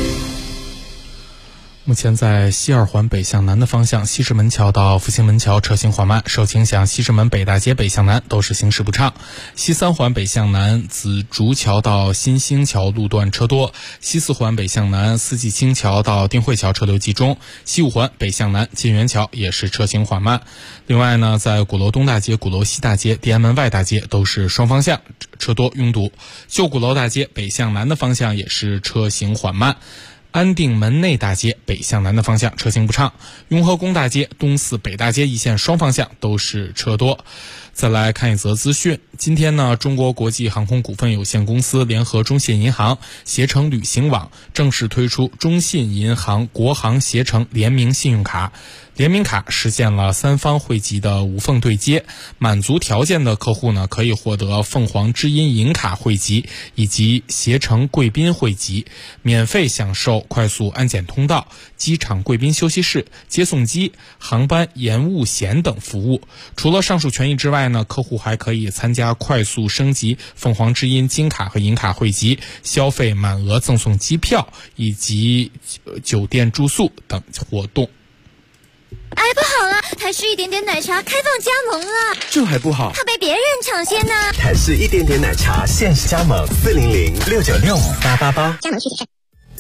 目前在西二环北向南的方向，西直门桥到复兴门桥车行缓慢，受影响西直门北大街北向南都是行驶不畅。西三环北向南，紫竹桥到新兴桥路段车多；西四环北向南，四季青桥到定慧桥车流集中；西五环北向南，金源桥也是车行缓慢。另外呢，在鼓楼东大街、鼓楼西大街、地安门外大街都是双方向车多拥堵，旧鼓楼大街北向南的方向也是车行缓慢。安定门内大街北向南的方向车行不畅，雍和宫大街、东四北大街一线双方向都是车多。再来看一则资讯，今天呢，中国国际航空股份有限公司联合中信银行、携程旅行网正式推出中信银行国航携程联名信用卡。联名卡实现了3方汇集的无缝对接，满足条件的客户呢，可以获得凤凰知音银卡汇集以及携程贵宾汇集，免费享受快速安检通道、机场贵宾休息室、接送机、航班延误险等服务。除了上述权益之外呢，客户还可以参加快速升级凤凰知音金卡和银卡汇集，消费满额赠送机票以及酒店住宿等活动。 哎，不好了，台式一点点奶茶开放加盟了， 这还不好， 怕被别人抢先呢。 台式一点点奶茶限时加盟40069658888， 加盟具体看。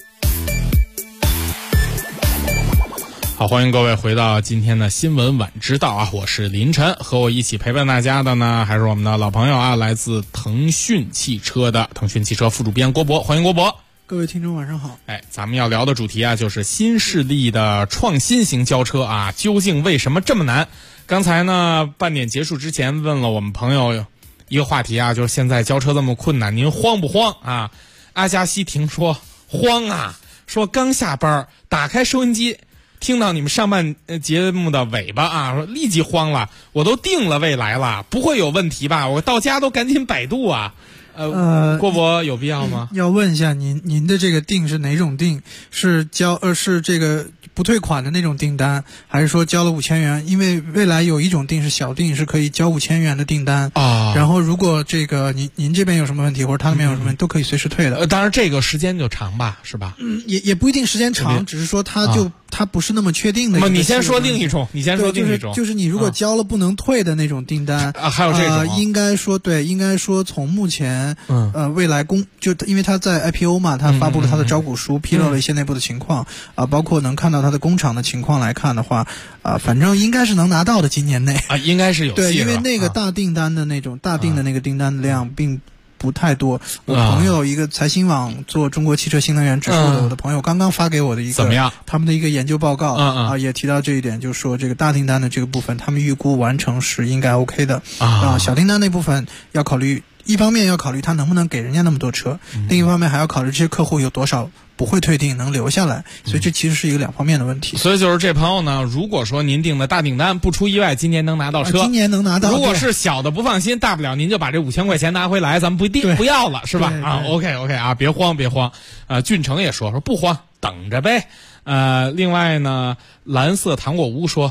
好，欢迎各位回到今天的新闻晚知道啊，我是林晨，和我一起陪伴大家的呢还是我们的老朋友啊，来自腾讯汽车的腾讯汽车副主编郭博，欢迎郭博。 各位听众晚上好。 咱们要聊的主题啊，就是新势力的创新型交车啊，究竟为什么这么难？刚才呢，半点结束之前问了我们朋友一个话题啊，就是现在交车这么困难，您慌不慌啊？阿加西听说慌啊，说刚下班打开收音机，听到你们上半节目的尾巴啊，说立即慌了，我都定了未来了，不会有问题吧？我到家都赶紧百度啊。郭博有必要吗？ 要问一下您的这个订是哪种订？是是这个不退款的那种订单，还是说交了5000元？因为未来有一种订是小订，是可以交5000元的订单啊。然后如果这个您这边有什么问题，或者他那边有什么问题，都可以随时退的。 当然这个时间就长吧，是吧？ 也不一定时间长，只是说它不是那么确定的。 你先说另一种， 就是你如果交了不能退的那种订单啊，还有这种应该说从目前未来因为他在 IPO 嘛，他发布了他的招股书，披露了一些内部的情况啊，包括能看到他的工厂的情况来看的话反正应该是能拿到的，今年内啊，应该是有戏。 对，因为那个大订单的那种大订的那个订单的量并不太多。我朋友一个财新网做中国汽车新能源指数的，我的朋友刚刚发给我的一个怎么样？ 他们的一个研究报告也提到这一点，就是说这个大订单的这个部分，他们预估完成是应该 OK 的小订单那部分要考虑。一方面要考虑他能不能给人家那么多车，另一方面还要考虑这些客户有多少不会退订能留下来，所以这其实是一个2方面的问题。 所以就是这朋友呢，如果说您订的大订单不出意外，今年能拿到车， 今年能拿到。 如果是小的不放心，大不了您就把这5000块钱拿回来，咱们不要了，是吧？啊 ，OK 啊，别慌。俊成也说不慌，等着呗。另外呢，蓝色糖果屋说，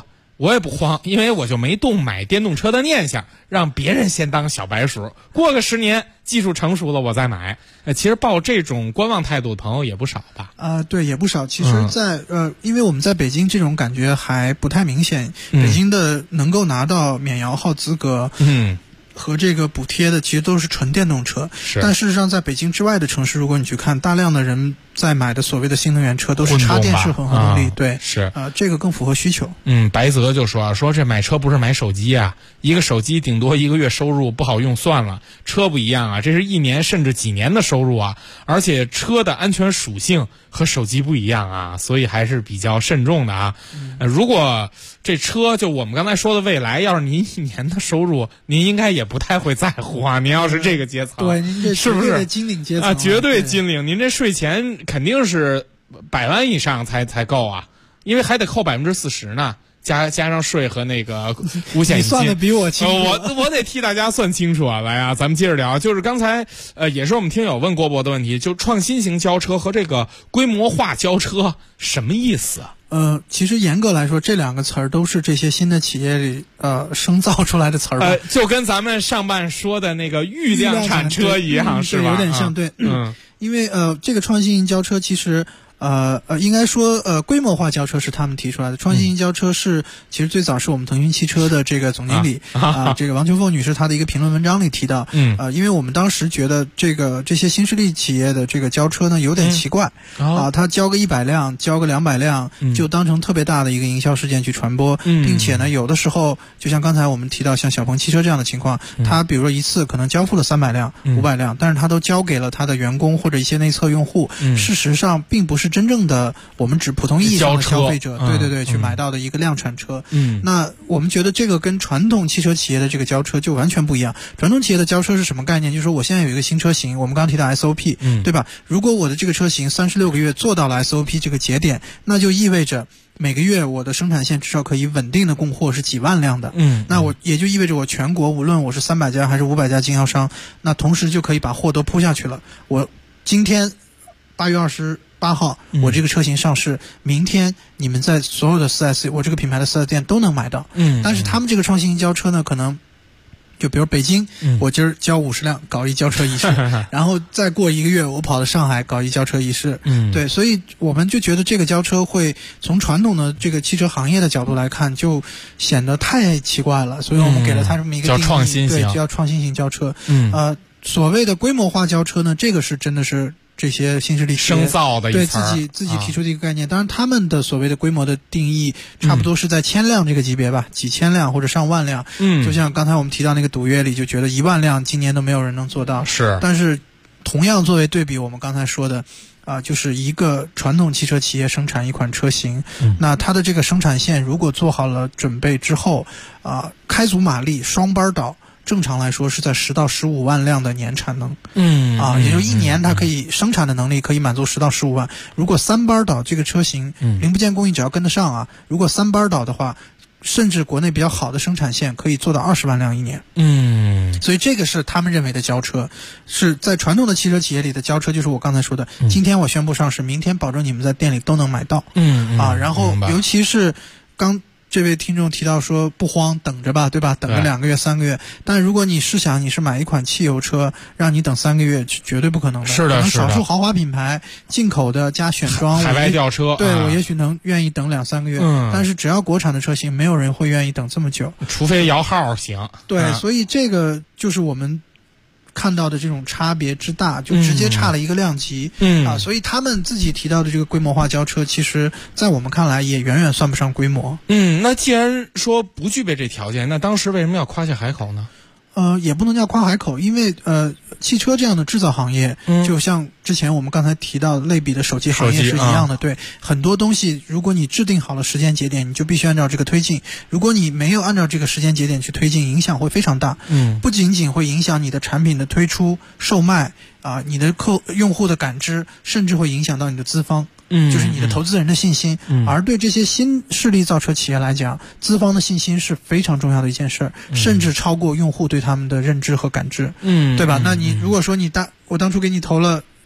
我也不慌，因为我就没动买电动车的念想，让别人先当小白鼠，过个10年技术成熟了我再买。其实抱这种观望态度的朋友也不少吧？ 对，也不少。其实在，因为我们在北京这种感觉还不太明显，北京的能够拿到免摇号资格，和这个补贴的其实都是纯电动车。但事实上，在北京之外的城市，如果你去看，大量的人在买的所谓的新能源车都是插电式混合动力，对， 是这个更符合需求。 白泽就说这买车不是买手机啊，一个手机顶多1个月收入不好用算了，车不一样啊，这是1年甚至几年的收入啊，而且车的安全属性和手机不一样啊，所以还是比较慎重的啊。如果这车就我们刚才说的未来，要是您1年的收入，您应该也不太会在乎啊。您要是这个阶层， 对，您这是不是金领阶层啊？绝对金领，您这税前肯定是100万以上才够啊，因为还得扣40%呢。加上税和那个五险一金， 你算的比我清楚。 我得替大家算清楚啊！来啊，咱们接着聊，就是刚才也是我们听友问郭博的问题，就创新型交车和这个规模化交车什么意思啊？ 其实严格来说，这2个词儿都是这些新的企业里生造出来的词儿吧。 就跟咱们上半说的那个预量产车一样，是吧？ 有点像，对。因为这个创新型交车其实。应该说，规模化交车是他们提出来的。创新型交车是，其实最早是我们腾讯汽车的这个总经理这个王秋凤女士她的一个评论文章里提到。因为我们当时觉得这些新势力企业的这个交车呢有点奇怪他交个100辆，交个200辆，就当成特别大的一个营销事件去传播，并且呢，有的时候就像刚才我们提到像小鹏汽车这样的情况，他比如说一次可能交付了300辆、500辆，但是他都交给了他的员工或者一些内测用户，事实上并不是真正的我们指普通意义上的消费者，对，去买到的一个量产车。那我们觉得这个跟传统汽车企业的这个交车就完全不一样。传统企业的交车是什么概念？就是说我现在有一个新车型，我们刚刚提到 SOP，对吧？如果我的这个车型36个月做到了 SOP 这个节点，那就意味着每个月我的生产线至少可以稳定的供货是几万辆的。那我也就意味着我全国无论我是300家还是500家经销商，那同时就可以把货都铺下去了。我今天8月28号，我这个车型上市，明天你们在所有的4S，我这个品牌的4S店都能买到。但是他们这个创新型交车呢，可能就比如北京，我今儿交50辆搞一交车仪式，然后再过1个月我跑到上海搞一交车仪式。对，所以我们就觉得这个交车会从传统的这个汽车行业的角度来看，就显得太奇怪了，所以我们给了它这么一个定义， 叫创新型， 对，叫创新型交车。所谓的规模化交车呢，这个是真的是这些新势力生造的一词，对自己提出的一个概念。当然他们的所谓的规模的定义差不多是在1000辆这个级别吧，几千辆或者上万辆。就像刚才我们提到那个赌约里就觉得1万辆今年都没有人能做到。但是同样作为对比，我们刚才说的就是一个传统汽车企业生产一款车型，那它的这个生产线如果做好了准备之后开足马力双班倒，正常来说是在10到15万辆的年产能。也就1年它可以生产的能力可以满足10到15万。如果3班倒这个车型零部件供应只要跟得上如果3班倒的话，甚至国内比较好的生产线可以做到20万辆1年。所以这个是他们认为的交车，是在传统的汽车企业里的交车，就是我刚才说的，今天我宣布上市，明天保证你们在店里都能买到。然后尤其是刚这位听众提到说不慌，等着吧，对吧？等个2个月3个月。但如果你试想你是买一款汽油车，让你等3个月绝对不可能的。 是的， 可能少数豪华品牌进口的加选装海外吊车， 对，我也许能愿意等2、3个月。但是只要国产的车型，没有人会愿意等这么久， 除非摇号行。 对，所以这个就是我们看到的这种差别之大，就直接差了一个量级。所以他们自己提到的这个规模化交车，其实在我们看来也远远算不上规模。 那既然说不具备这条件，那当时为什么要夸下海口呢？ 也不能叫夸海口，因为汽车这样的制造行业，就像之前我们刚才提到类比的手机行业是一样的。对，很多东西如果你制定好了时间节点，你就必须按照这个推进。如果你没有按照这个时间节点去推进，影响会非常大。不仅仅会影响你的产品的推出、售卖你的用户的感知，甚至会影响到你的资方。就是你的投资人的信心。而对这些新势力造车企业来讲，资方的信心是非常重要的一件事，甚至超过用户对他们的认知和感知。对吧？那你如果说我当初给你投了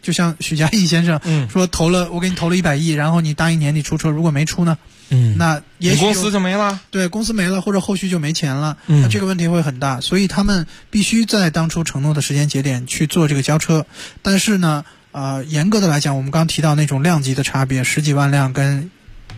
就像许家印先生说我给你投了100亿，然后你答应年底出车，如果没出呢？那也许公司就没了。 对，公司没了，或者后续就没钱了，那这个问题会很大，所以他们必须在当初承诺的时间节点去做这个交车。但是呢，严格的来讲，我们刚提到那种量级的差别，10几万辆跟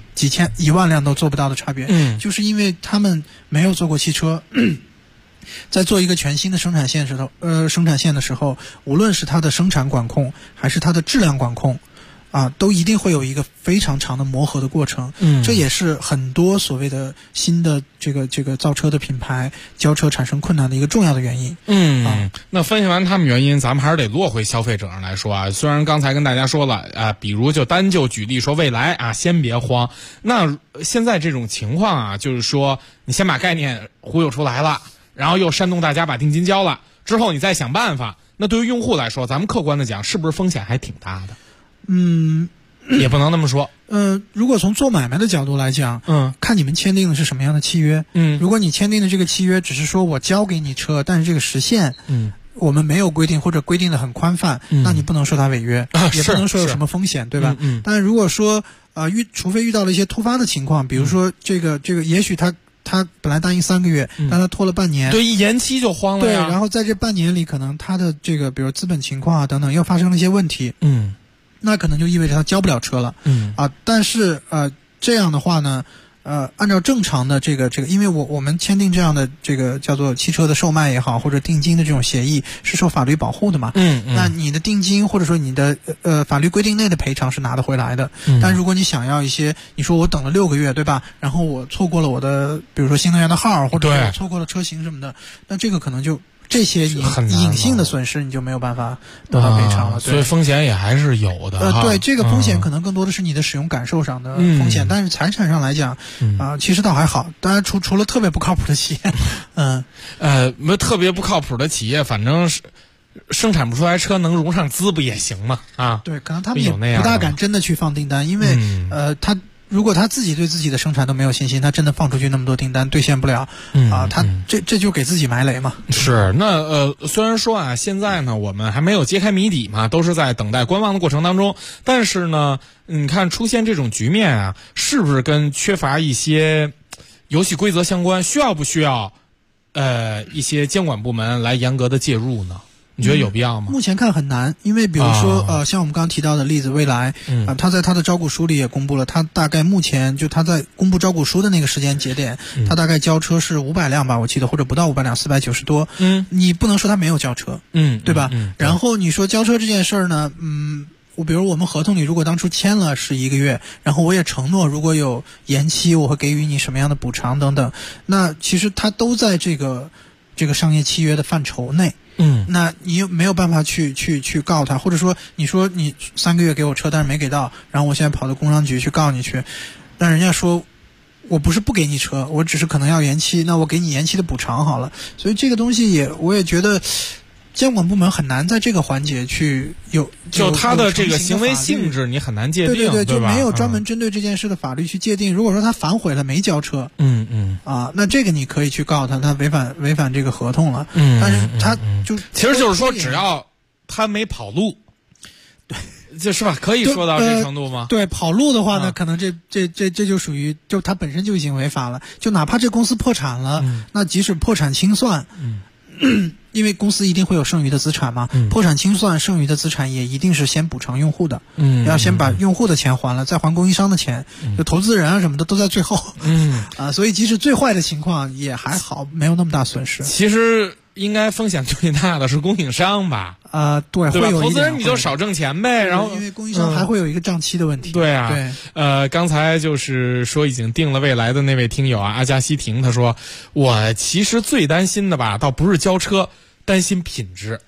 1万辆都做不到的差别，就是因为他们没有做过汽车。在做一个全新的生产线的时候，无论是它的生产管控还是它的质量管控。都一定会有一个非常长的磨合的过程。这也是很多所谓的新的这个造车的品牌交车产生困难的一个重要的原因。 那分析完他们原因，咱们还是得落回消费者上来说啊。虽然刚才跟大家说了比如就举例说蔚来先别慌。那现在这种情况就是说你先把概念忽悠出来了，然后又煽动大家把定金交了，之后你再想办法。那对于用户来说，咱们客观的讲，是不是风险还挺大的？也不能那么说。 如果从做买卖的角度来讲，看你们签订的是什么样的契约。如果你签订的这个契约只是说我交给你车，但是这个时限，我们没有规定或者规定的很宽泛，那你不能说它违约，也不能说有什么风险，对吧？但是如果说除非遇到了一些突发的情况，比如说这个也许他本来答应3个月，但他拖了半年， 对，一延期就慌了呀。 对，然后在这半年里，可能他的这个比如资本情况等等又发生了一些问题，那可能就意味着他交不了车了。但是这样的话呢，按照正常的这个，因为我们签订这样的这个叫做汽车的售卖也好，或者定金的这种协议是受法律保护的嘛。那你的定金或者说你的法律规定内的赔偿是拿得回来的。但如果你想要一些，你说我等了6个月，对吧？然后我错过了我的比如说新能源的号，或者我错过了车型什么的，那这个可能就这些隐性的损失你就没有办法得到赔偿了。 所以风险也还是有的。 对，这个风险可能更多的是你的使用感受上的风险，但是财产上来讲其实倒还好。当然除了特别不靠谱的企业特别不靠谱的企业，反正是生产不出来车能融上资不也行吗？ 对，可能他们也不大敢真的去放订单，因为如果他自己对自己的生产都没有信心，他真的放出去那么多订单兑现不了他这就给自己埋雷嘛。 是。那虽然说现在呢我们还没有揭开谜底嘛，都是在等待观望的过程当中，但是呢你看出现这种局面是不是跟缺乏一些游戏规则相关？需要不需要一些监管部门来严格的介入呢？你觉得有必要吗？ 目前看很难，因为比如说像我们刚刚提到的例子，蔚来他在他的招股书里也公布了，他大概目前就他在公布招股书的那个时间节点，他大概交车是500辆吧，我记得，或者不到500辆，490多。你不能说他没有交车，对吧？然后你说交车这件事儿呢，比如我们合同里如果当初签了是1个月，然后我也承诺如果有延期我会给予你什么样的补偿等等，那其实他都在这个商业契约的范畴内。那你又没有办法去告他，或者说你说你3个月给我车，但是没给到，然后我现在跑到工商局去告你去，但人家说我不是不给你车，我只是可能要延期，那我给你延期的补偿好了。所以这个东西我也觉得监管部门很难在这个环节去就他的这个行为性质你很难界定， 对，就没有专门针对这件事的法律去界定。如果说他反悔了没交车，那这个你可以去告他违反这个合同了。但是他其实就是说只要他没跑路，对，就是吧？可以说到这程度吗？ 对，跑路的话呢，可能这就属于就他本身就已经违法了。就哪怕这公司破产了，那即使破产清算，因为公司一定会有剩余的资产嘛，破产清算剩余的资产也一定是先补偿用户的，要先把用户的钱还了，再还供应商的钱，就投资人什么的都在最后，所以即使最坏的情况也还好，没有那么大损失。 其实应该风险最大的是供应商吧？ 对，会有投资人你就少挣钱呗，然后因为供应商还会有一个账期的问题。 对啊，对，刚才就是说已经定了蔚来的那位听友阿加西婷，他说我其实最担心的吧，倒不是交车，担心品质。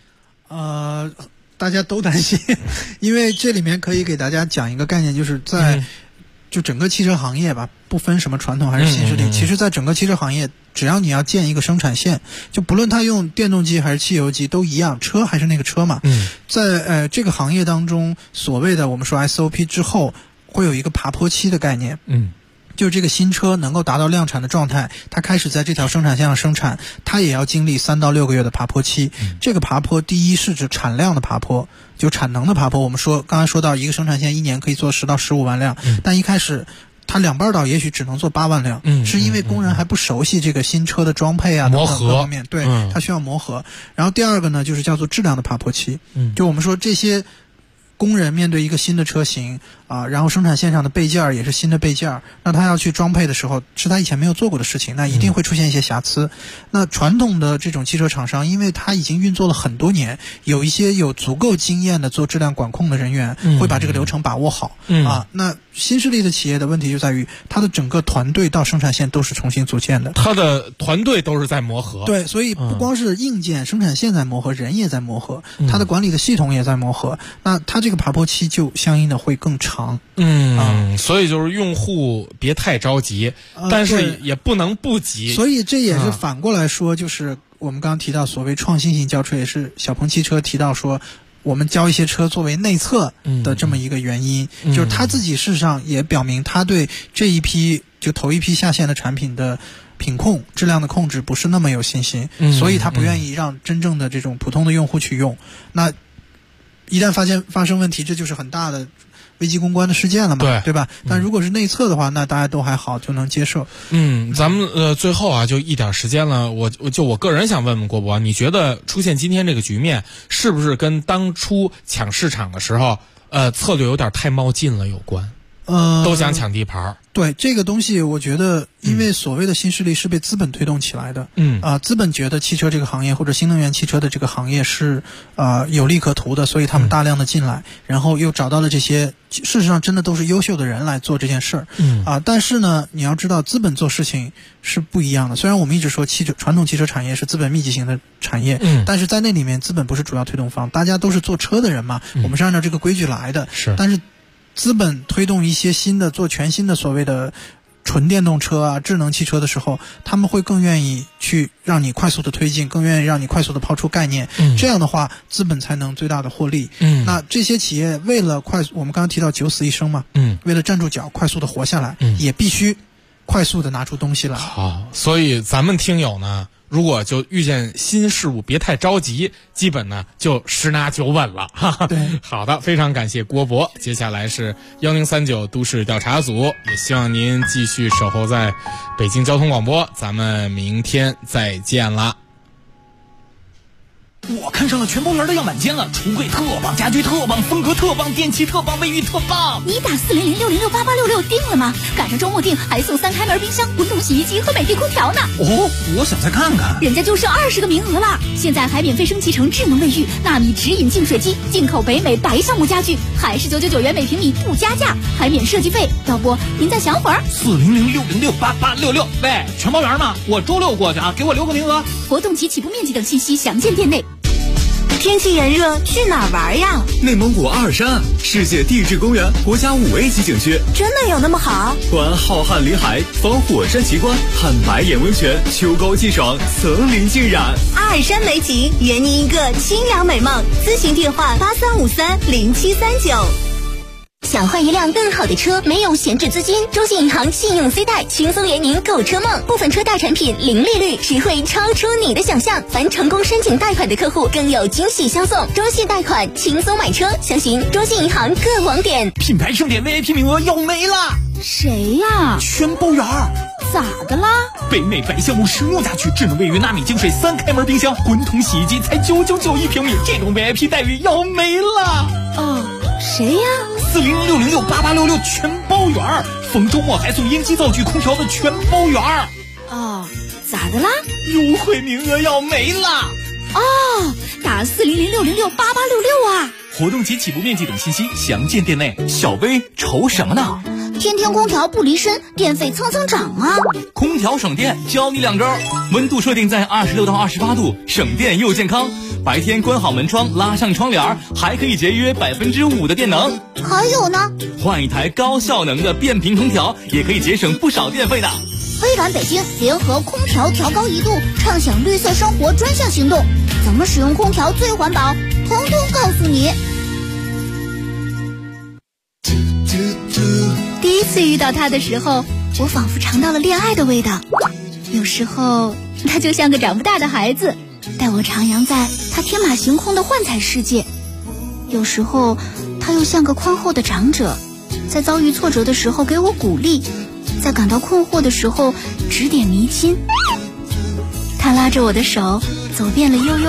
大家都担心，因为这里面可以给大家讲一个概念，就是在就整个汽车行业吧，不分什么传统还是新势力，其实在整个汽车行业，只要你要建一个生产线，就不论它用电动机还是汽油机都一样，车还是那个车嘛。在这个行业当中，所谓的我们说 SOP 之后会有一个爬坡期的概念。 就这个新车能够达到量产的状态，它开始在这条生产线上生产，它也要经历3到6个月的爬坡期。这个爬坡第一是指产量的爬坡，就产能的爬坡。我们刚才说到一个生产线1年可以做10到15万辆，但一开始它2半道也许只能做8万辆，是因为工人还不熟悉这个新车的装配啊， 磨合各方面，对，它需要磨合。然后第二个呢，就是叫做质量的爬坡期，就我们说这些工人面对一个新的车型啊，然后生产线上的备件也是新的备件，那他要去装配的时候是他以前没有做过的事情，那一定会出现一些瑕疵。那传统的这种汽车厂商，因为他已经运作了很多年，有一些有足够经验的做质量管控的人员，会把这个流程把握好啊。那新势力的企业的问题就在于，他的整个团队到生产线都是重新组建的， 他的团队都是在磨合。 对，所以不光是硬件生产线在磨合，人也在磨合，他的管理的系统也在磨合，那他这个爬坡期就相应的会更长。 所以就是用户别太着急，但是也不能不急。 所以这也是反过来说，就是我们刚刚提到所谓创新型轿车，也是小鹏汽车提到说，我们交一些车作为内测的这么一个原因，就是他自己事实上也表明他对这一批就头一批下线的产品的品控质量的控制不是那么有信心，所以他不愿意让真正的这种普通的用户去用。那一旦发生问题，这就是很大的危机公关的事件了嘛，对吧？但如果是内测的话，那大家都还好，就能接受。 咱们最后啊，就一点时间了，我个人想问问郭博，你觉得出现今天这个局面，是不是跟当初抢市场的时候，策略有点太冒进了有关？都想抢地盘。 对这个东西，我觉得，因为所谓的新势力是被资本推动起来的，资本觉得汽车这个行业或者新能源汽车的这个行业是有利可图的，所以他们大量的进来，然后又找到了这些事实上真的都是优秀的人来做这件事儿，但是呢，你要知道资本做事情是不一样的。虽然我们一直说传统汽车产业是资本密集型的产业，但是在那里面资本不是主要推动方，大家都是做车的人嘛，我们是按照这个规矩来的，但是资本推动一些新的做全新的所谓的纯电动车啊智能汽车的时候，他们会更愿意去让你快速的推进，更愿意让你快速的抛出概念，这样的话资本才能最大的获利。那这些企业为了我们刚刚提到九死一生嘛，为了站住脚快速的活下来，也必须快速的拿出东西来。 好，所以咱们听友呢，如果就遇见新事物别太着急，基本呢就10拿9稳了。 对， 好的，非常感谢郭博。接下来是1039都市调查组，也希望您继续守候在北京交通广播，咱们明天再见啦。 我看上了全包园的样板间了，橱柜特棒，家具特棒，风格特棒，电器特棒，卫浴特棒。 你打40060688866定了吗？赶上周末定还送3开门冰箱、滚筒洗衣机和美的空调呢。 我想再看看。 人家就剩20个名额了，现在还免费升级成智能卫浴、纳米直饮净水机，进口北美白橡木家具，还是999元每平米不加价，还免设计费。要不您再想会儿 ？40060688866。喂，全包园吗？我周六过去啊，给我留个名额。 活动及起步面积等信息详见店内。 天气炎热，去哪儿玩呀？ 内蒙古阿尔山世界地质公园国家5A级景区， 真的有那么好？ 观浩瀚林海，访火山奇观，看白眼温泉，秋高气爽，层林尽染。 阿尔山美景，圆你一个清凉美梦。咨询电话83530739。 想换一辆更好的车，没有闲置资金，中信银行信用 C 贷轻松圆您购车梦，部分车贷产品零利率，实惠超出你的想象。凡成功申请贷款的客户更有惊喜相送，中信贷款轻松买车，详询中信银行各网点。 品牌盛典 VIP 名额要没了。 谁呀？ 全包园。 咋的啦？ 北美白橡木实木家具，智能卫浴，纳米净水，3开门冰箱，滚筒洗衣机才999一平米，这种 VIP 待遇要没了。 谁呀 ？40060688866全包园，逢周末还送烟机灶具空调的全包园。 咋的啦？ 优惠名额要没了。 打40060688866啊！ 活动及起步面积等信息详见店内。小薇愁什么呢？ 天天空调不离身，电费蹭蹭涨啊！ 空调省电，教你2招：温度设定在26到28度，省电又健康。白天关好门窗，拉上窗帘，还可以节约5%的电能。 还有呢？ 换一台高效能的变频空调，也可以节省不少电费的。 微软北京联合空调调高1度，畅享绿色生活专项行动，怎么使用空调最环保，统统告诉你。 第一次次遇到他的时候，我仿佛尝到了恋爱的味道。有时候他就像个长不大的孩子，带我徜徉在他天马行空的幻彩世界。有时候他又像个宽厚的长者，在遭遇挫折的时候给我鼓励，在感到困惑的时候指点迷津。他拉着我的手走遍了悠悠